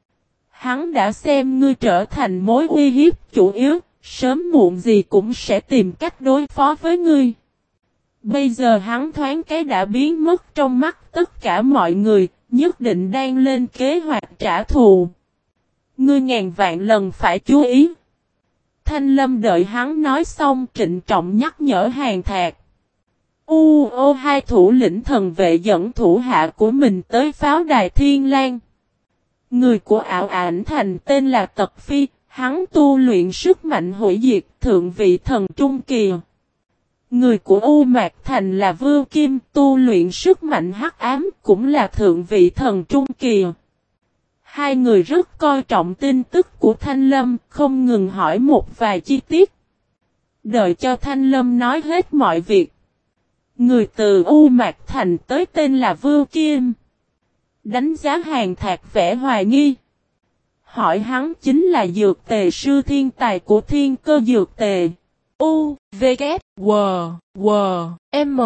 Hắn đã xem ngươi trở thành mối uy hiếp chủ yếu, sớm muộn gì cũng sẽ tìm cách đối phó với ngươi. Bây giờ hắn thoáng cái đã biến mất trong mắt tất cả mọi người, nhất định đang lên kế hoạch trả thù. Ngươi ngàn vạn lần phải chú ý. Thanh Lâm đợi hắn nói xong trịnh trọng nhắc nhở Hàn Thạc. Hai thủ lĩnh thần vệ dẫn thủ hạ của mình tới pháo đài Thiên Lang. Người của Ảo Ảnh Thành tên là Tật Phi, hắn tu luyện sức mạnh hủy diệt thượng vị thần trung kỳ. Người của U Mạc Thành là Vưu Kim, tu luyện sức mạnh hắc ám cũng là thượng vị thần trung kỳ. 2 người rất coi trọng tin tức của Thanh Lâm, không ngừng hỏi một vài chi tiết. Đợi cho Thanh Lâm nói hết mọi việc. Người từ U Mạc Thành tới tên là Vưu Kim. Đánh giá Hàn Thạc vẻ hoài nghi. Hỏi hắn chính là dược tề sư thiên tài của Thiên Cơ Dược Tề.
U, V, K, W, W, M.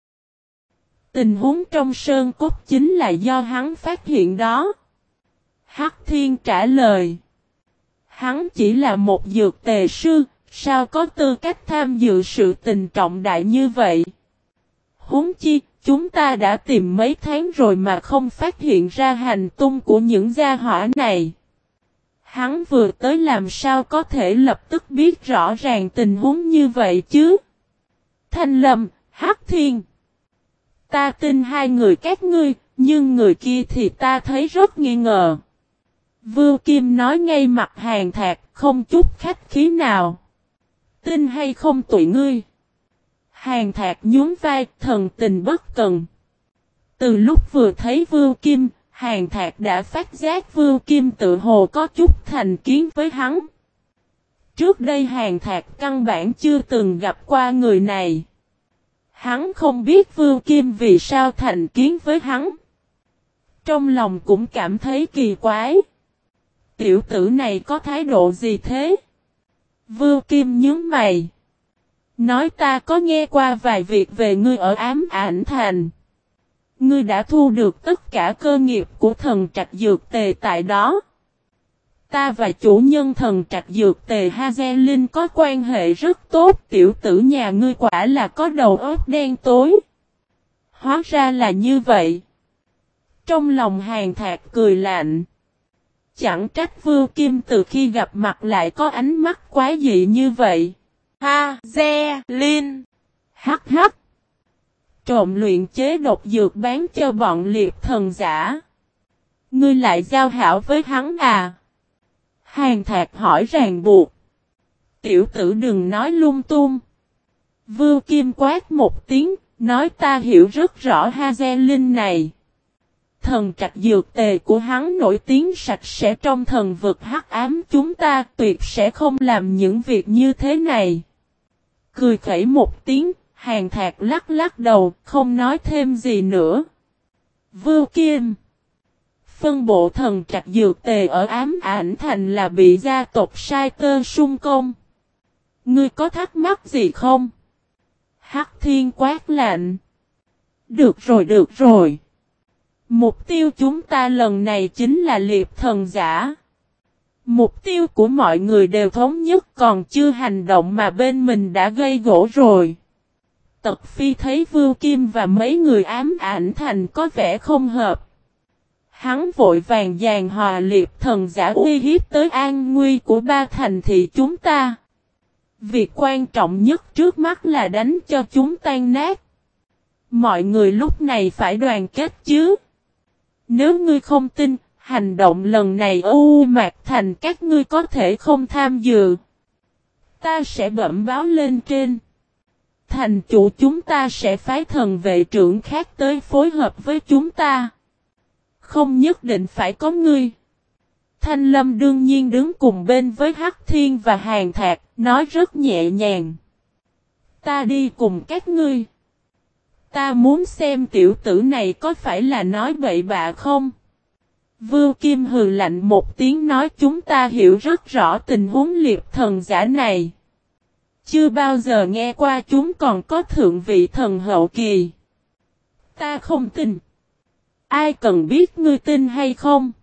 Tình huống trong sơn cốt chính là do hắn phát hiện đó. Hắc Thiên trả lời. Hắn chỉ là một dược tề sư, sao có tư cách tham dự sự tình trọng đại như vậy? Huống chi, chúng ta đã tìm mấy tháng rồi mà không phát hiện ra hành tung của những gia hỏa này. Hắn vừa tới làm sao có thể lập tức biết rõ ràng tình huống như vậy chứ? Thanh Lâm, Hắc Thiên. Ta tin hai người các ngươi, nhưng người kia thì ta thấy rất nghi ngờ. Vưu Kim nói ngay mặt Hàn Thạc, không chút khách khí nào. Tin hay không tụi ngươi? Hàn Thạc nhún vai, thần tình bất cần. Từ lúc vừa thấy Vưu Kim, Hàn Thạc đã phát giác Vưu Kim tự hồ có chút thành kiến với hắn. Trước đây Hàn Thạc căn bản chưa từng gặp qua người này. Hắn không biết Vưu Kim vì sao thành kiến với hắn. Trong lòng cũng cảm thấy kỳ quái. Tiểu tử này có thái độ gì thế? Vưu Kim nhướng mày. Nói ta có nghe qua vài việc về ngươi ở Ám Ảnh Thành. Ngươi đã thu được tất cả cơ nghiệp của thần trạch dược tề tại đó. Ta và chủ nhân thần trạch dược tề Hazelin có quan hệ rất tốt. Tiểu tử nhà ngươi quả là có đầu óc đen tối. Hóa ra là như vậy. Trong lòng Hàn Thạc cười lạnh. Chẳng trách Vưu Kim từ khi gặp mặt lại có ánh mắt quái dị như vậy.
Hazelin.
Hắc hắc. Trộm luyện chế độc dược bán cho bọn liệp thần giả. Ngươi lại giao hảo với hắn à? Hàn Thạc hỏi ràng buộc. Tiểu tử đừng nói lung tung. Vưu Kim quát một tiếng, nói ta hiểu rất rõ Hazelin này. Thần trạch dược tề của hắn nổi tiếng sạch sẽ trong thần vực hắc ám, chúng ta tuyệt sẽ không làm những việc như thế này. Cười khẩy một tiếng, Hàn Thạc lắc lắc đầu, không nói thêm gì nữa. Vưu Kim. Phân bộ thần trạch dược tề ở Ám Ảnh Thành là bị gia tộc Sai Tơ xung công. Ngươi có thắc mắc gì không? Hắc Thiên quát lạnh. Được rồi được rồi. Mục tiêu chúng ta lần này chính là liệp thần giả. Mục tiêu của mọi người đều thống nhất, còn chưa hành động mà bên mình đã gây gỗ rồi. Tật Phi thấy Vưu Kim và mấy người Ám Ảnh Thành có vẻ không hợp. Hắn vội vàng giằng hòa liệp thần giả uy hiếp tới an nguy của ba thành thị chúng ta. Việc quan trọng nhất trước mắt là đánh cho chúng tan nát. Mọi người lúc này phải đoàn kết chứ. Nếu ngươi không tin, hành động lần này ở U Mạc Thành các ngươi có thể không tham dự. Ta sẽ bẩm báo lên trên. Thành chủ chúng ta sẽ phái thần vệ trưởng khác tới phối hợp với chúng ta. Không nhất định phải có ngươi. Thanh Lâm đương nhiên đứng cùng bên với Hắc Thiên và Hàn Thạc, nói rất nhẹ nhàng. Ta đi cùng các ngươi. Ta muốn xem tiểu tử này có phải là nói bậy bạ không? Vưu Kim hừ lạnh một tiếng nói chúng ta hiểu rất rõ tình huống liệp thần giả này. Chưa bao giờ nghe qua chúng còn có thượng vị thần hậu kỳ. Ta không tin. Ai cần biết ngươi tin hay không?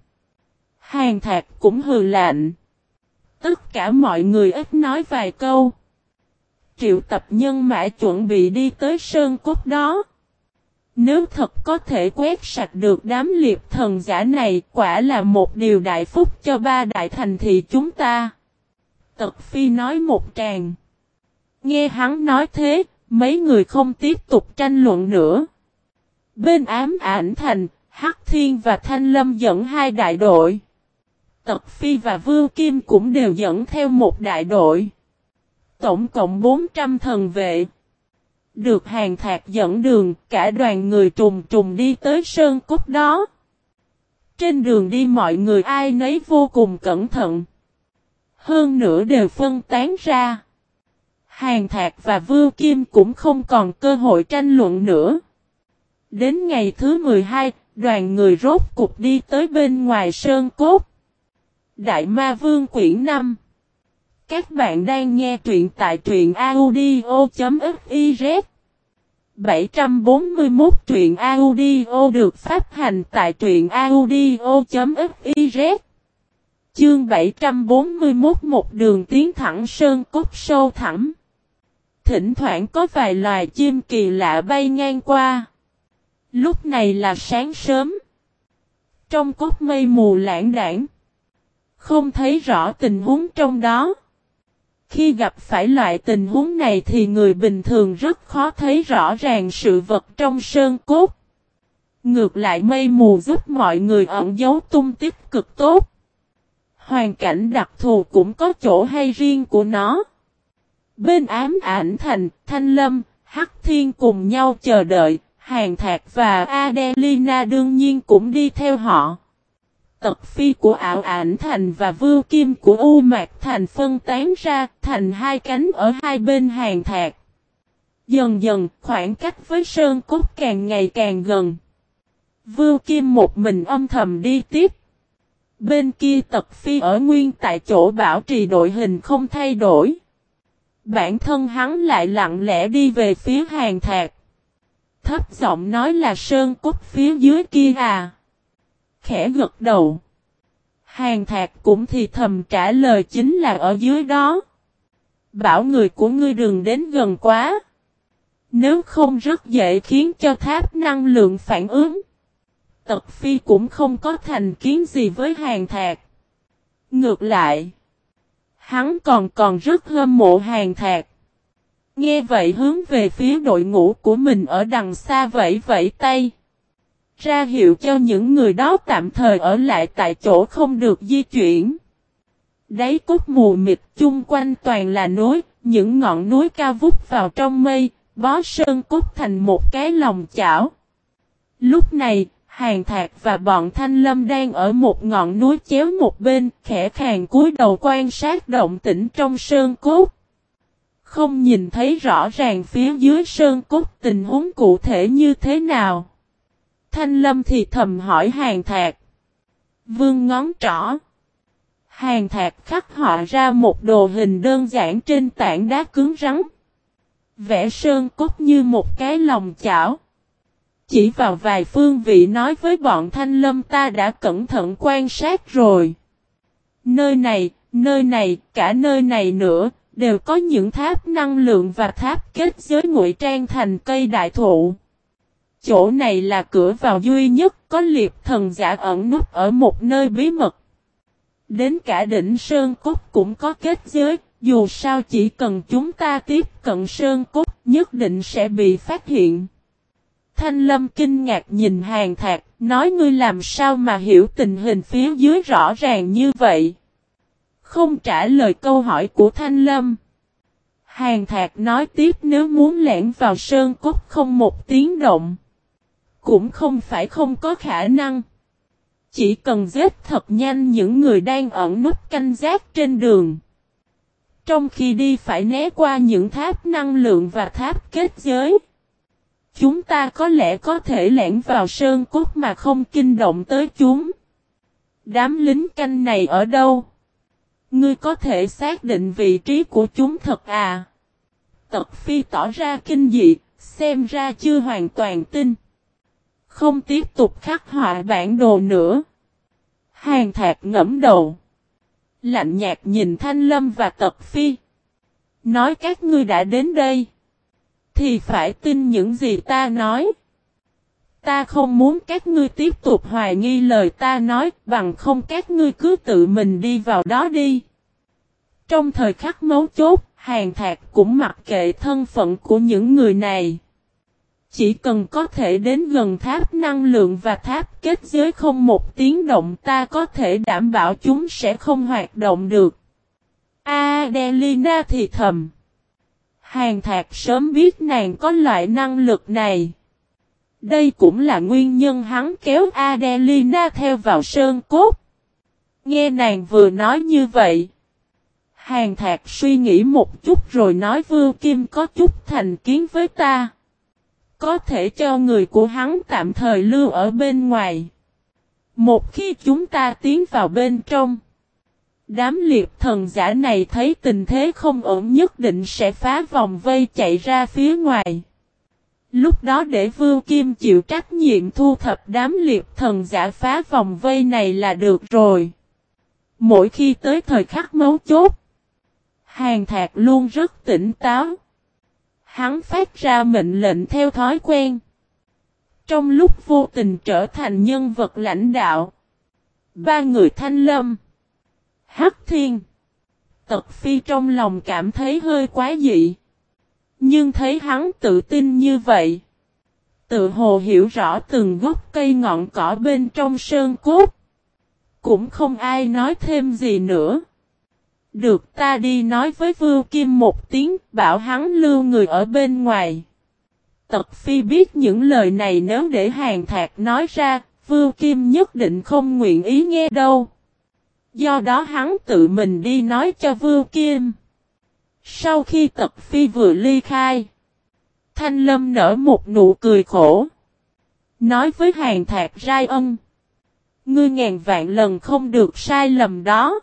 Hàn Thạc cũng hừ lạnh. Tất cả mọi người ít nói vài câu. Triệu tập nhân mã chuẩn bị đi tới sơn cốt đó. Nếu thật có thể quét sạch được đám liệp thần giả này, quả là một điều đại phúc cho ba đại thành thị chúng ta. Tật Phi nói một tràng. Nghe hắn nói thế, mấy người không tiếp tục tranh luận nữa. Bên Ám Ảnh Thành, Hắc Thiên và Thanh Lâm dẫn hai đại đội. Tật Phi và Vưu Kim cũng đều dẫn theo một đại đội. Tổng cộng 400 thần vệ. Được Hàn Thạc dẫn đường, cả đoàn người trùng trùng đi tới sơn cốt đó. Trên đường đi mọi người ai nấy vô cùng cẩn thận. Hơn nữa đều phân tán ra. Hàn Thạc và Vưu Kim cũng không còn cơ hội tranh luận nữa. Đến ngày thứ 12, đoàn người rốt cục đi tới bên ngoài sơn cốt. Đại Ma Vương quyển 5. Các bạn đang nghe truyện tại truyện audio.fiz. 741 truyện audio được phát hành tại truyện audio.fiz. Chương 741 một đường tiến thẳng sơn cốt sâu thẳm. Thỉnh thoảng có vài loài chim kỳ lạ bay ngang qua. Lúc này là sáng sớm. Trong cốt mây mù lãng đãng, không thấy rõ tình huống trong đó. Khi gặp phải loại tình huống này thì người bình thường rất khó thấy rõ ràng sự vật trong sơn cốt. Ngược lại mây mù giúp mọi người ẩn giấu tung tích cực tốt. Hoàn cảnh đặc thù cũng có chỗ hay riêng của nó. Bên Ám Ảnh Thành, Thanh Lâm, Hắc Thiên cùng nhau chờ đợi, Hàn Thạc và Adelina đương nhiên cũng đi theo họ. Tật Phi của Ảo Ảnh Thành và Vưu Kim của U Mạc Thành phân tán ra thành hai cánh ở hai bên Hàn Thạc. Dần dần khoảng cách với sơn cốt càng ngày càng gần. Vưu Kim một mình âm thầm đi tiếp. Bên kia Tật Phi ở nguyên tại chỗ bảo trì đội hình không thay đổi. Bản thân hắn lại lặng lẽ đi về phía Hàn Thạc. Thấp giọng nói là sơn cốt phía dưới kia à. Khẽ gật đầu. Hàn Thạc cũng thì thầm trả lời chính là ở dưới đó. Bảo người của ngươi đừng đến gần quá. Nếu không rất dễ khiến cho tháp năng lượng phản ứng. Tật Phi cũng không có thành kiến gì với Hàn Thạc. Ngược lại, hắn còn rất hâm mộ Hàn Thạc. Nghe vậy hướng về phía đội ngũ của mình ở đằng xa vẫy vẫy tay. Ra hiệu cho những người đó tạm thời ở lại tại chỗ không được di chuyển. Đáy cốt mù mịt chung quanh toàn là núi, những ngọn núi cao vút vào trong mây, bó sơn cốt thành một cái lòng chảo. Lúc này, Hàn Thạc và bọn Thanh Lâm đang ở một ngọn núi chéo một bên, khẽ khàng cúi đầu quan sát động tĩnh trong sơn cốt. Không nhìn thấy rõ ràng phía dưới sơn cốt tình huống cụ thể như thế nào. Thanh Lâm thì thầm hỏi Hàn Thạc. Vương ngón trỏ. Hàn Thạc khắc họa ra một đồ hình đơn giản trên tảng đá cứng rắn. Vẽ sơn cốt như một cái lòng chảo. Chỉ vào vài phương vị nói với bọn Thanh Lâm ta đã cẩn thận quan sát rồi. Nơi này, cả nơi này nữa, đều có những tháp năng lượng và tháp kết giới ngụy trang thành cây đại thụ. Chỗ này là cửa vào duy nhất có liệp thần giả ẩn núp ở một nơi bí mật. Đến cả đỉnh sơn cốt cũng có kết giới, dù sao chỉ cần chúng ta tiếp cận sơn cốt nhất định sẽ bị phát hiện. Thanh Lâm kinh ngạc nhìn Hàn Thạc, nói ngươi làm sao mà hiểu tình hình phía dưới rõ ràng như vậy. Không trả lời câu hỏi của Thanh Lâm. Hàn Thạc nói tiếp nếu muốn lẻn vào sơn cốt không một tiếng động. Cũng không phải không có khả năng. Chỉ cần giết thật nhanh những người đang ẩn núp canh gác trên đường. Trong khi đi phải né qua những tháp năng lượng và tháp kết giới. Chúng ta có lẽ có thể lẻn vào sơn cốt mà không kinh động tới chúng. Đám lính canh này ở đâu? Ngươi có thể xác định vị trí của chúng thật à? Tật Phi tỏ ra kinh dị, xem ra chưa hoàn toàn tin. Không tiếp tục khắc họa bản đồ nữa. Hàn Thạc ngẫm đầu. Lạnh nhạt nhìn Thanh Lâm và Tật Phi. Nói các ngươi đã đến đây. Thì phải tin những gì ta nói. Ta không muốn các ngươi tiếp tục hoài nghi lời ta nói. Bằng không các ngươi cứ tự mình đi vào đó đi. Trong thời khắc mấu chốt, Hàn Thạc cũng mặc kệ thân phận của những người này. Chỉ cần có thể đến gần tháp năng lượng và tháp kết giới không một tiếng động ta có thể đảm bảo chúng sẽ không hoạt động được. Adelina thì thầm. Hàn Thạc sớm biết nàng có loại năng lực này. Đây cũng là nguyên nhân hắn kéo Adelina theo vào sơn cốt. Nghe nàng vừa nói như vậy. Hàn Thạc suy nghĩ một chút rồi nói Vưu Kim có chút thành kiến với ta. Có thể cho người của hắn tạm thời lưu ở bên ngoài. Một khi chúng ta tiến vào bên trong, Đám liệp thần giả này thấy tình thế không ổn nhất định sẽ phá vòng vây chạy ra phía ngoài. Lúc đó để Vưu Kim chịu trách nhiệm thu thập đám liệp thần giả phá vòng vây này là được rồi. Mỗi khi tới thời khắc mấu chốt, Hàn Thạc luôn rất tỉnh táo. Hắn phát ra mệnh lệnh theo thói quen. Trong lúc vô tình trở thành nhân vật lãnh đạo, ba người Thanh Lâm, Hắc Thiên, Tật Phi trong lòng cảm thấy hơi quá dị. Nhưng thấy hắn tự tin như vậy, tự hồ hiểu rõ từng gốc cây ngọn cỏ bên trong sơn cốt, cũng không ai nói thêm gì nữa. Được, ta đi nói với Vưu Kim một tiếng, bảo hắn lưu người ở bên ngoài. Tật Phi biết những lời này nếu để Hàn Thạc nói ra, Vưu Kim nhất định không nguyện ý nghe đâu. Do đó hắn tự mình đi nói cho Vưu Kim. Sau khi Tật Phi vừa ly khai, Thanh Lâm nở một nụ cười khổ. Nói với Hàn Thạc Rai Ân: ngươi ngàn vạn lần không được sai lầm đó.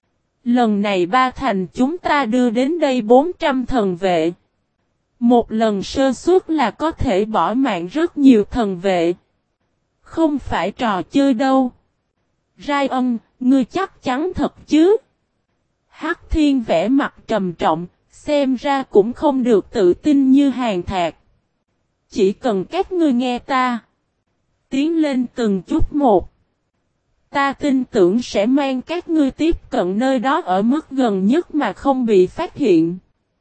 Lần này ba thành chúng ta đưa đến đây 400 thần vệ. Một lần sơ suất là có thể bỏ mạng rất nhiều thần vệ. Không phải trò chơi đâu. Rai Ân, ngươi chắc chắn thật chứ? Hắc Thiên vẽ mặt trầm trọng, xem ra cũng không được tự tin như Hàn Thạc. Chỉ cần các ngươi nghe ta, tiến lên từng chút một, ta tin tưởng sẽ mang các ngươi tiếp cận nơi đó ở mức gần nhất mà không bị phát hiện.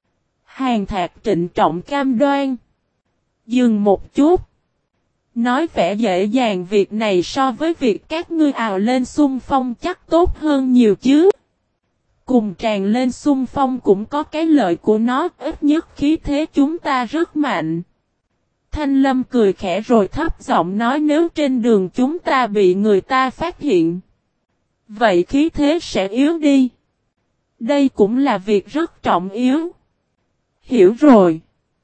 Hàn Thạc trịnh trọng cam đoan. Dừng một chút. Nói vẻ dễ dàng, việc này so với việc các ngươi ào lên xung phong chắc tốt hơn nhiều chứ. Cùng tràn lên xung phong cũng có cái lợi của nó, ít nhất khí thế chúng ta rất mạnh. Thanh Lâm cười khẽ rồi thấp giọng nói, nếu trên đường chúng ta bị người ta phát hiện, vậy khí thế sẽ yếu đi. Đây cũng là việc rất trọng yếu. Hiểu rồi.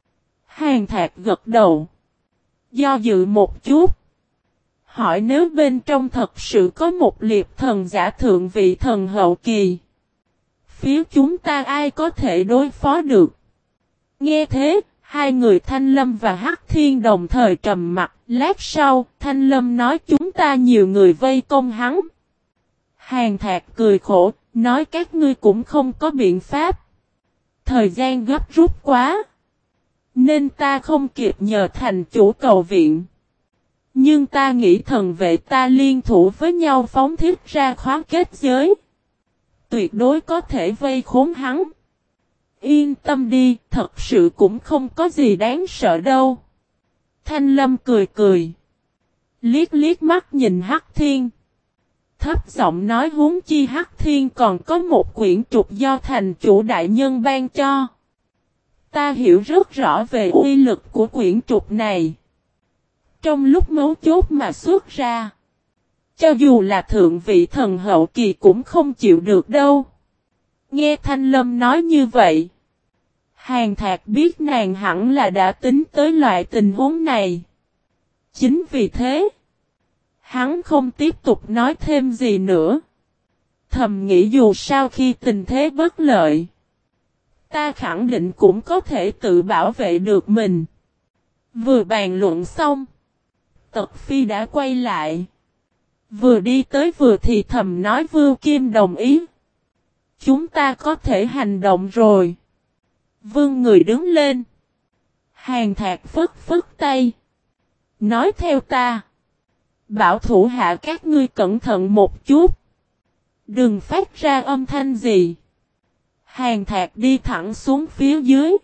Hàn Thạc gật đầu. Do dự một chút. Hỏi, nếu bên trong thật sự có một liệp thần giả thượng vị thần hậu kỳ, phía chúng ta ai có thể đối phó được? Nghe thế, hai người Thanh Lâm và Hắc Thiên đồng thời trầm mặt. Lát sau, Thanh Lâm nói, chúng ta nhiều người vây công hắn. Hàn Thạc cười khổ, nói các ngươi cũng không có biện pháp. Thời gian gấp rút quá, nên ta không kịp nhờ thành chủ cầu viện. Nhưng ta nghĩ thần vệ ta liên thủ với nhau phóng thiết ra khóa kết giới, tuyệt đối có thể vây khốn hắn. Yên tâm đi, thật sự cũng không có gì đáng sợ đâu. Thanh Lâm cười cười, liếc liếc mắt nhìn Hắc Thiên, thấp giọng nói, huống chi Hắc Thiên còn có một quyển trục do thành chủ đại nhân ban cho. Ta hiểu rất rõ về uy lực của quyển trục này. Trong lúc mấu chốt mà xuất ra, cho dù là thượng vị thần hậu kỳ cũng không chịu được đâu. Nghe Thanh Lâm nói như vậy, Hàn Thạc biết nàng hẳn là đã tính tới loại tình huống này. Chính vì thế, hắn không tiếp tục nói thêm gì nữa. Thầm nghĩ dù sao khi tình thế bất lợi, ta khẳng định cũng có thể tự bảo vệ được mình. Vừa bàn luận xong, Tật Phi đã quay lại. Vừa đi tới vừa thì thầm nói, Vưu Kim đồng ý. Chúng ta có thể hành động rồi. Vương người đứng lên. Hàn Thạc phất phất tay. Nói theo ta. Bảo thủ hạ các ngươi cẩn thận một chút. Đừng phát ra âm thanh gì. Hàn Thạc đi thẳng xuống phía dưới.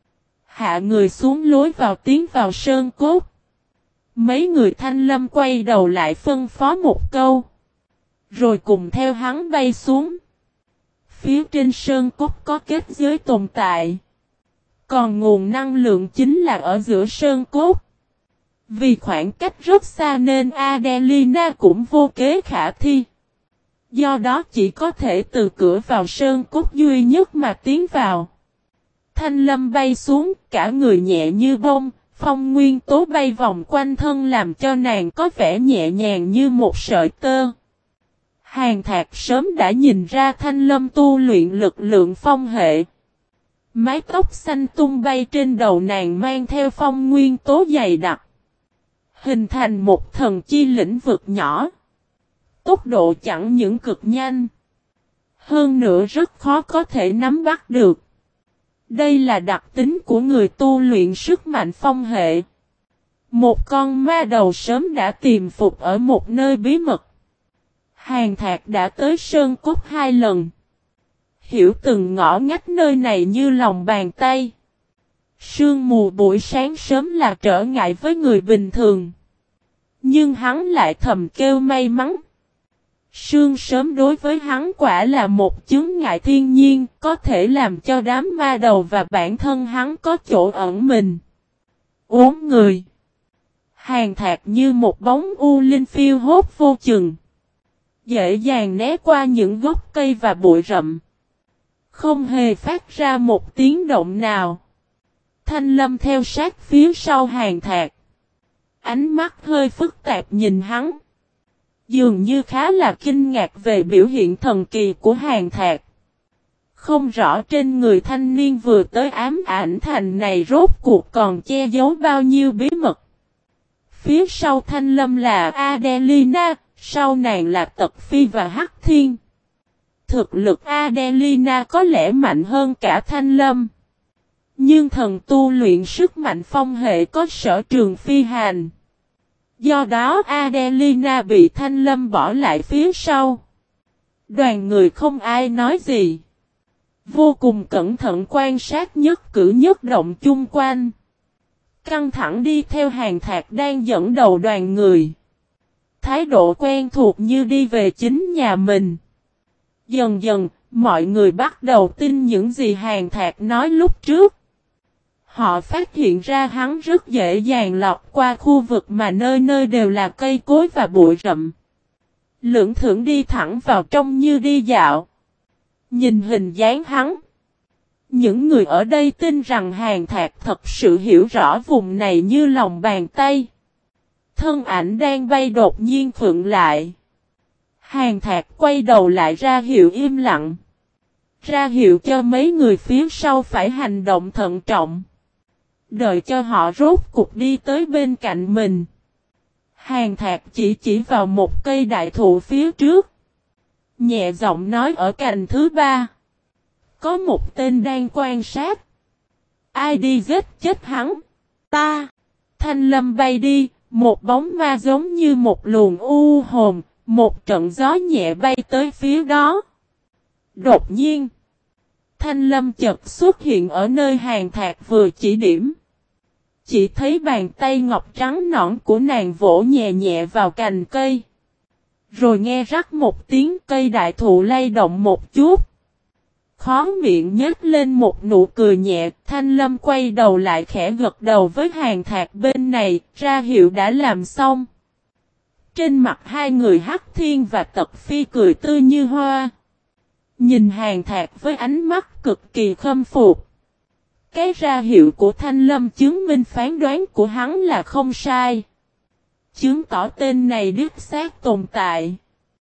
Hạ người xuống lối vào, tiến vào sơn cốt. Mấy người Thanh Lâm quay đầu lại phân phó một câu, rồi cùng theo hắn bay xuống. Phía trên sơn cốt có kết giới tồn tại, còn nguồn năng lượng chính là ở giữa sơn cốt. Vì khoảng cách rất xa nên Adelina cũng vô kế khả thi. Do đó chỉ có thể từ cửa vào sơn cốt duy nhất mà tiến vào. Thanh Lâm bay xuống, cả người nhẹ như bông, phong nguyên tố bay vòng quanh thân làm cho nàng có vẻ nhẹ nhàng như một sợi tơ. Hàn Thạc sớm đã nhìn ra Thanh Lâm tu luyện lực lượng phong hệ. Mái tóc xanh tung bay trên đầu nàng mang theo phong nguyên tố dày đặc. Hình thành một thần chi lĩnh vực nhỏ. Tốc độ chẳng những cực nhanh. Hơn nữa rất khó có thể nắm bắt được. Đây là đặc tính của người tu luyện sức mạnh phong hệ. Một con ma đầu sớm đã tìm phục ở một nơi bí mật. Hàn Thạc đã tới Sơn Cốt 2 lần. Hiểu từng ngõ ngách nơi này như lòng bàn tay. Sương mù buổi sáng sớm là trở ngại với người bình thường. Nhưng hắn lại thầm kêu may mắn. Sương sớm đối với hắn quả là một chướng ngại thiên nhiên, có thể làm cho đám ma đầu và bản thân hắn có chỗ ẩn mình. Uống người. Hàn Thạc như một bóng u linh phiêu hốt vô chừng. Dễ dàng né qua những gốc cây và bụi rậm. Không hề phát ra một tiếng động nào. Thanh Lâm theo sát phía sau Hàn Thạc. Ánh mắt hơi phức tạp nhìn hắn. Dường như khá là kinh ngạc về biểu hiện thần kỳ của Hàn Thạc. Không rõ trên người thanh niên vừa tới ám ảnh thành này rốt cuộc còn che giấu bao nhiêu bí mật. Phía sau Thanh Lâm là Adelina, sau nàng là Tật Phi và Hắc Thiên. Thực lực Adelina có lẽ mạnh hơn cả Thanh Lâm. Nhưng thần tu luyện sức mạnh phong hệ có sở trường phi hành. Do đó Adelina bị Thanh Lâm bỏ lại phía sau. Đoàn người không ai nói gì. Vô cùng cẩn thận quan sát nhất cử nhất động chung quanh. Căng thẳng đi theo Hàn Thạc đang dẫn đầu đoàn người. Thái độ quen thuộc như đi về chính nhà mình. Dần dần, mọi người bắt đầu tin những gì Hàn Thạc nói lúc trước. Họ phát hiện ra hắn rất dễ dàng lọt qua khu vực mà nơi nơi đều là cây cối và bụi rậm. Lưỡng thưởng đi thẳng vào trong như đi dạo. Nhìn hình dáng hắn. Những người ở đây tin rằng Hàn Thạc thật sự hiểu rõ vùng này như lòng bàn tay. Thân ảnh đang bay đột nhiên khựng lại. Hàn Thạc quay đầu lại ra hiệu im lặng. Ra hiệu cho mấy người phía sau phải hành động thận trọng. Đợi cho họ rốt cục đi tới bên cạnh mình. Hàn Thạc chỉ vào một cây đại thụ phía trước. Nhẹ giọng nói ở cành thứ 3. Có một tên đang quan sát. Ai đi giết chết hắn? Ta. Thanh Lâm bay đi, một bóng ma giống như một luồng u hồn, một trận gió nhẹ bay tới phía đó. Đột nhiên, Thanh Lâm chợt xuất hiện ở nơi Hàn Thạc vừa chỉ điểm. Chỉ thấy bàn tay ngọc trắng nõn của nàng vỗ nhẹ nhẹ vào cành cây. Rồi nghe rắc một tiếng, cây đại thụ lay động một chút. Khó miệng nhếch lên một nụ cười nhẹ, Thanh Lâm quay đầu lại khẽ gật đầu với Hàn Thạc bên này, ra hiệu đã làm xong. Trên mặt hai người Hắc Thiên và Tật Phi cười tươi như hoa. Nhìn Hàn Thạc với ánh mắt cực kỳ khâm phục. Cái ra hiệu của Thanh Lâm chứng minh phán đoán của hắn là không sai. Chứng tỏ tên này đích xác tồn tại.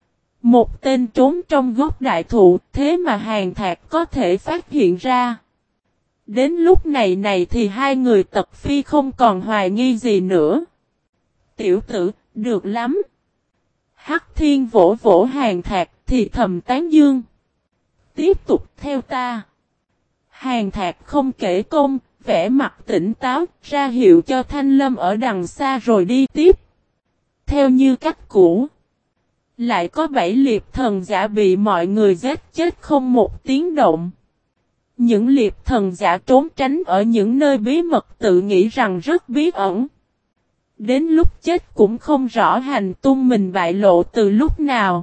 Một tên trốn trong gốc đại thụ, thế mà Hàn Thạc có thể phát hiện ra. Đến lúc này thì hai người Tật Phi không còn hoài nghi gì nữa. Tiểu tử, được lắm. Hắc Thiên vỗ vỗ Hàn Thạc thì thầm tán dương. Tiếp tục theo ta. Hàn Thạc không kể công, vẻ mặt tỉnh táo, ra hiệu cho Thanh Lâm ở đằng xa rồi đi tiếp. Theo như cách cũ. Lại có 7 liệp thần giả bị mọi người giết chết không một tiếng động. Những liệp thần giả trốn tránh ở những nơi bí mật tự nghĩ rằng rất bí ẩn. Đến lúc chết cũng không rõ hành tung mình bại lộ từ lúc nào.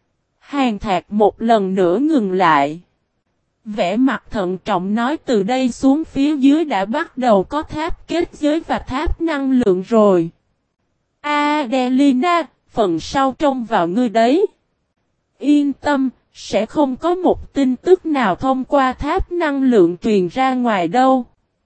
Hàn Thạc một lần nữa ngừng lại. Vẻ mặt thận trọng nói từ đây xuống phía dưới đã bắt đầu có tháp kết giới và tháp năng lượng rồi. Adelina, phần sau trông vào ngươi đấy. Yên tâm, sẽ không có một tin tức nào thông qua tháp năng lượng truyền ra ngoài đâu.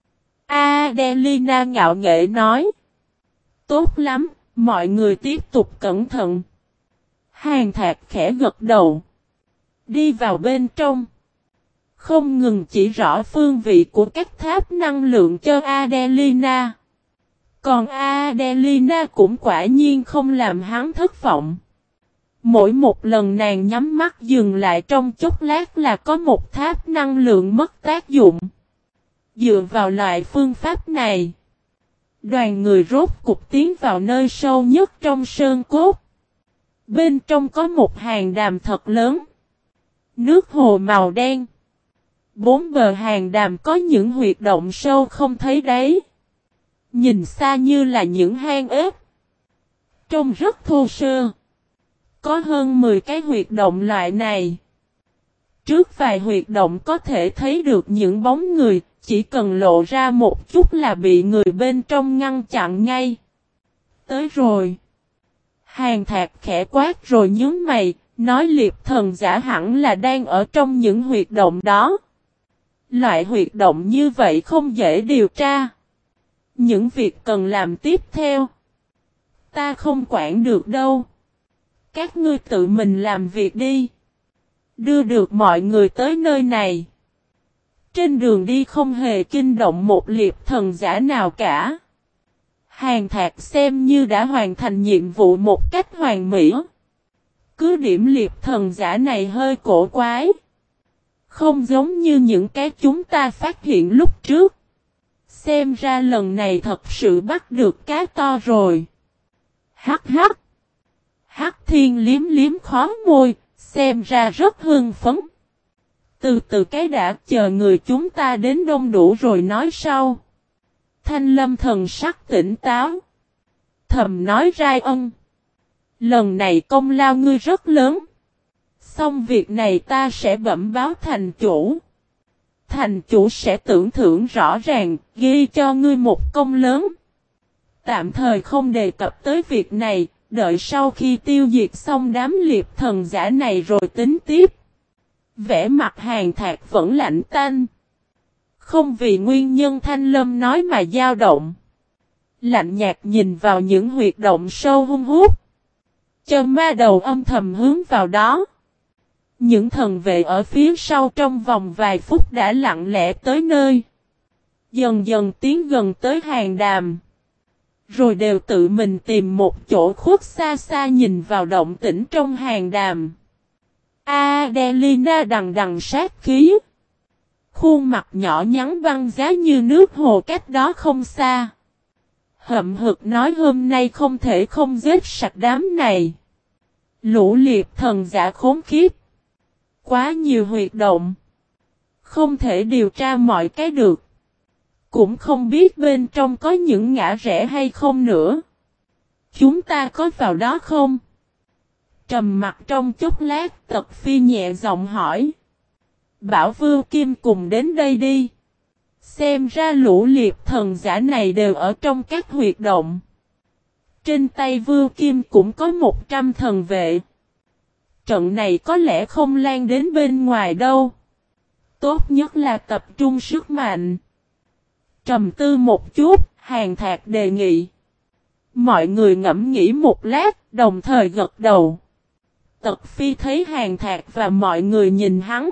Adelina ngạo nghễ nói. Tốt lắm, mọi người tiếp tục cẩn thận. Hàn Thạc khẽ gật đầu. Đi vào bên trong. Không ngừng chỉ rõ phương vị của các tháp năng lượng cho Adelina. Còn Adelina cũng quả nhiên không làm hắn thất vọng. Mỗi một lần nàng nhắm mắt dừng lại trong chốc lát là có một tháp năng lượng mất tác dụng. Dựa vào loại phương pháp này, đoàn người rốt cục tiến vào nơi sâu nhất trong sơn cốt. Bên trong có một hang đàm thật lớn. Nước hồ màu đen. Bốn bờ hang đàm có những huyệt động sâu không thấy đáy. Nhìn xa như là những hang ếch. Trông rất thô sơ. Có hơn 10 cái huyệt động loại này. Trước vài huyệt động có thể thấy được những bóng người, chỉ cần lộ ra một chút là bị người bên trong ngăn chặn ngay. Tới rồi. Hàn Thạc khẽ quát rồi nhướng mày, nói Liệp Thần giả hẳn là đang ở trong những huyệt động đó. Loại huyệt động như vậy không dễ điều tra. Những việc cần làm tiếp theo, ta không quản được đâu. Các ngươi tự mình làm việc đi. Đưa được mọi người tới nơi này. Trên đường đi không hề kinh động một Liệp Thần giả nào cả. Hàn Thạc xem như đã hoàn thành nhiệm vụ một cách hoàn mỹ. Cứ điểm Liệp Thần giả này hơi cổ quái. Không giống như những cái chúng ta phát hiện lúc trước. Xem ra lần này thật sự bắt được cá to rồi. Hắc hắc. Hắc Thiên liếm liếm khó môi, xem ra rất hưng phấn. Từ từ cái đã, chờ người chúng ta đến đông đủ rồi nói sau. Thanh Lâm thần sắc tỉnh táo. Thầm nói Rai Ân. Lần này công lao ngươi rất lớn. Xong việc này ta sẽ bẩm báo thành chủ. Thành chủ sẽ tưởng thưởng rõ ràng, ghi cho ngươi một công lớn. Tạm thời không đề cập tới việc này, đợi sau khi tiêu diệt xong đám Liệp Thần giả này rồi tính tiếp. Vẻ mặt Hàn Thạc vẫn lạnh tanh. Không vì nguyên nhân Thanh Lâm nói mà dao động. Lạnh nhạt nhìn vào những huyệt động sâu hung hút. Cho ma đầu âm thầm hướng vào đó. Những thần vệ ở phía sau trong vòng vài phút đã lặng lẽ tới nơi. Dần dần tiến gần tới hang đàm. Rồi đều tự mình tìm một chỗ khuất xa xa nhìn vào động tĩnh trong hang đàm. Adelina đằng đằng sát khí. Khuôn mặt nhỏ nhắn băng giá như nước hồ cách đó không xa. Hậm hực nói hôm nay không thể không giết sạch đám này. Lũ Liệp Thần giả khốn khiếp. Quá nhiều huyệt động. Không thể điều tra mọi cái được. Cũng không biết bên trong có những ngã rẽ hay không nữa. Chúng ta có vào đó không? Trầm mặt trong chốc lát, Tật Phi nhẹ giọng hỏi. Bảo Vưu Kim cùng đến đây đi. Xem ra lũ Liệp Thần giả này đều ở trong các huyệt động. Trên tay Vưu Kim cũng có 100 thần vệ. Trận này có lẽ không lan đến bên ngoài đâu. Tốt nhất là tập trung sức mạnh. Trầm tư một chút, Hàn Thạc đề nghị. Mọi người ngẫm nghĩ một lát, đồng thời gật đầu. Tật Phi thấy Hàn Thạc và mọi người nhìn hắn.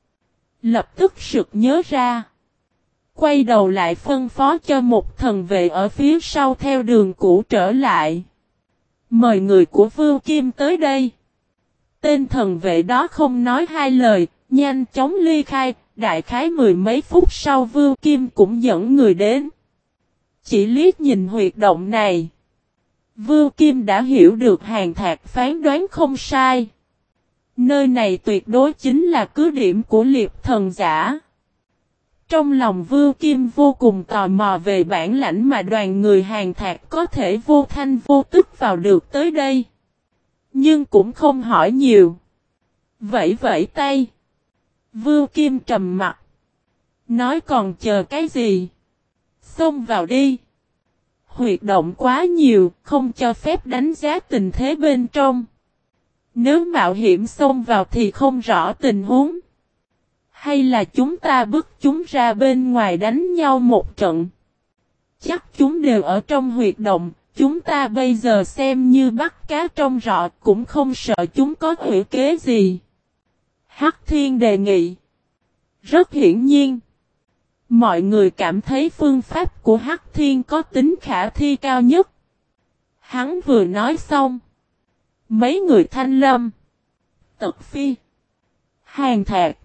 Lập tức sực nhớ ra. Quay đầu lại phân phó cho một thần vệ ở phía sau theo đường cũ trở lại. Mời người của Vưu Kim tới đây. Tên thần vệ đó không nói hai lời, nhanh chóng ly khai, đại khái 10 mấy phút sau Vưu Kim cũng dẫn người đến. Chỉ liếc nhìn huyệt động này. Vưu Kim đã hiểu được Hàn Thạc phán đoán không sai. Nơi này tuyệt đối chính là cứ điểm của Liệp Thần giả. Trong lòng Vưu Kim vô cùng tò mò về bản lãnh mà đoàn người Hàn Thạc có thể vô thanh vô tức vào được tới đây. Nhưng cũng không hỏi nhiều. Vẫy vẫy tay. Vưu Kim trầm mặt. Nói còn chờ cái gì? Xông vào đi. Huyệt động quá nhiều, không cho phép đánh giá tình thế bên trong. Nếu mạo hiểm xông vào thì không rõ tình huống. Hay là chúng ta bức chúng ra bên ngoài đánh nhau một trận. Chắc chúng đều ở trong huyệt động, chúng ta bây giờ xem như bắt cá trong rọ cũng không sợ chúng có hủy kế gì. Hắc Thiên đề nghị. Rất hiển nhiên. Mọi người cảm thấy phương pháp của Hắc Thiên có tính khả thi cao nhất. Hắn vừa nói xong. Mấy người Thanh Lâm, Tật Phi, Hàn Thạc,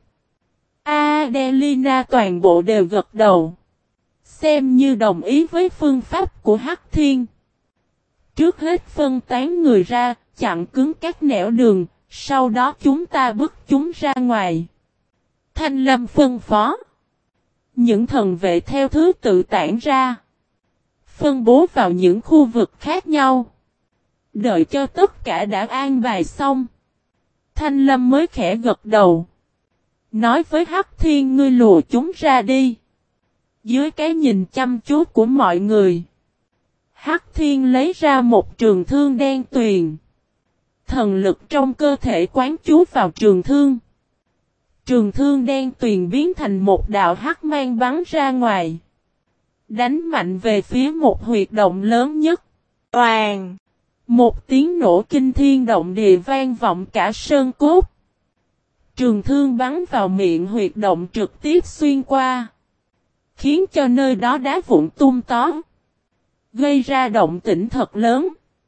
Adelina toàn bộ đều gật đầu. Xem như đồng ý với phương pháp của Hắc Thiên. Trước hết phân tán người ra, chặn cứng các nẻo đường, sau đó chúng ta bức chúng ra ngoài. Thanh Lâm phân phó. Những thần vệ theo thứ tự tản ra. Phân bố vào những khu vực khác nhau. Đợi cho tất cả đã an bài xong. Thanh Lâm mới khẽ gật đầu. Nói với Hắc Thiên ngươi lùa chúng ra đi. Dưới cái nhìn chăm chú của mọi người. Hắc Thiên lấy ra một trường thương đen tuyền. Thần lực trong cơ thể quán chú vào trường thương. Trường thương đen tuyền biến thành một đạo hắc mang bắn ra ngoài. Đánh mạnh về phía một huyệt động lớn nhất. Oàng! Một tiếng nổ kinh thiên động địa vang vọng cả sơn cốt. Trường thương bắn vào miệng huyệt động trực tiếp xuyên qua. Khiến cho nơi đó đá vụn tung tóm. Gây ra động tĩnh thật lớn.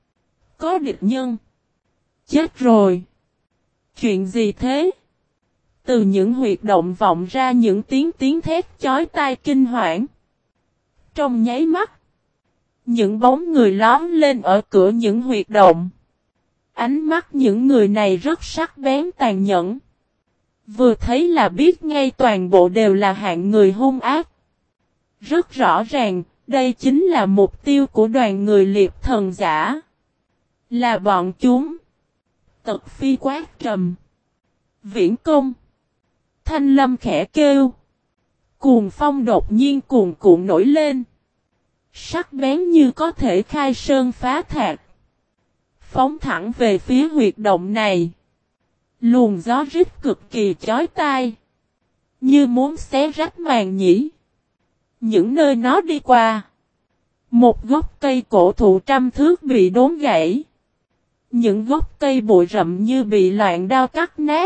Có địch nhân. Chết rồi. Chuyện gì thế? Từ những huyệt động vọng ra những tiếng thét chói tai kinh hoảng. Trong nháy mắt. Những bóng người lóm lên ở cửa những huyệt động. Ánh mắt những người này rất sắc bén tàn nhẫn. Vừa thấy là biết ngay toàn bộ đều là hạng người hung ác. Rất rõ ràng, đây chính là mục tiêu của đoàn người liệp thần giả. Là bọn chúng. Tật Phi quát trầm. Viễn công. Thanh Lâm khẽ kêu. Cuồng phong đột nhiên cuồn cuộn nổi lên. Sắc bén như có thể khai sơn phá thạch. Phóng thẳng về phía huyệt động này. Luồng gió rít cực kỳ chói tai. Như muốn xé rách màn nhĩ. Những nơi nó đi qua. Một gốc cây cổ thụ trăm thước bị đốn gãy. Những gốc cây bụi rậm như bị loạn đao cắt nát.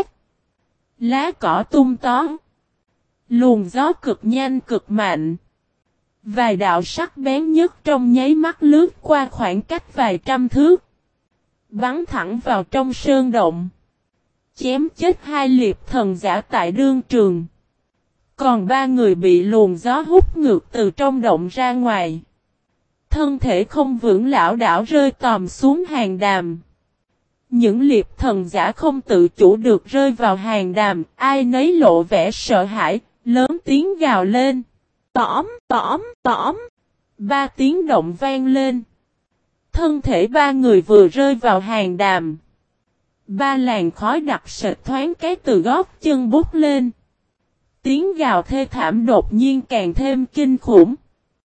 Lá cỏ tung tóm. Luồng gió cực nhanh cực mạnh. Vài đạo sắc bén nhất trong nháy mắt lướt qua khoảng cách vài trăm thước. Bắn thẳng vào trong sơn động. Chém chết hai liệp thần giả tại đương trường. Còn ba người bị luồng gió hút ngược từ trong động ra ngoài. Thân thể không vững lảo đảo rơi tòm xuống hàng đàm. Những liệp thần giả không tự chủ được rơi vào hàng đàm. Ai nấy lộ vẻ sợ hãi, lớn tiếng gào lên. Tỏm, tỏm, tỏm. Ba tiếng động vang lên. Thân thể ba người vừa rơi vào hàng đàm. Ba làn khói đặc sệt thoáng cái từ gót chân bút lên. Tiếng gào thê thảm đột nhiên càng thêm kinh khủng.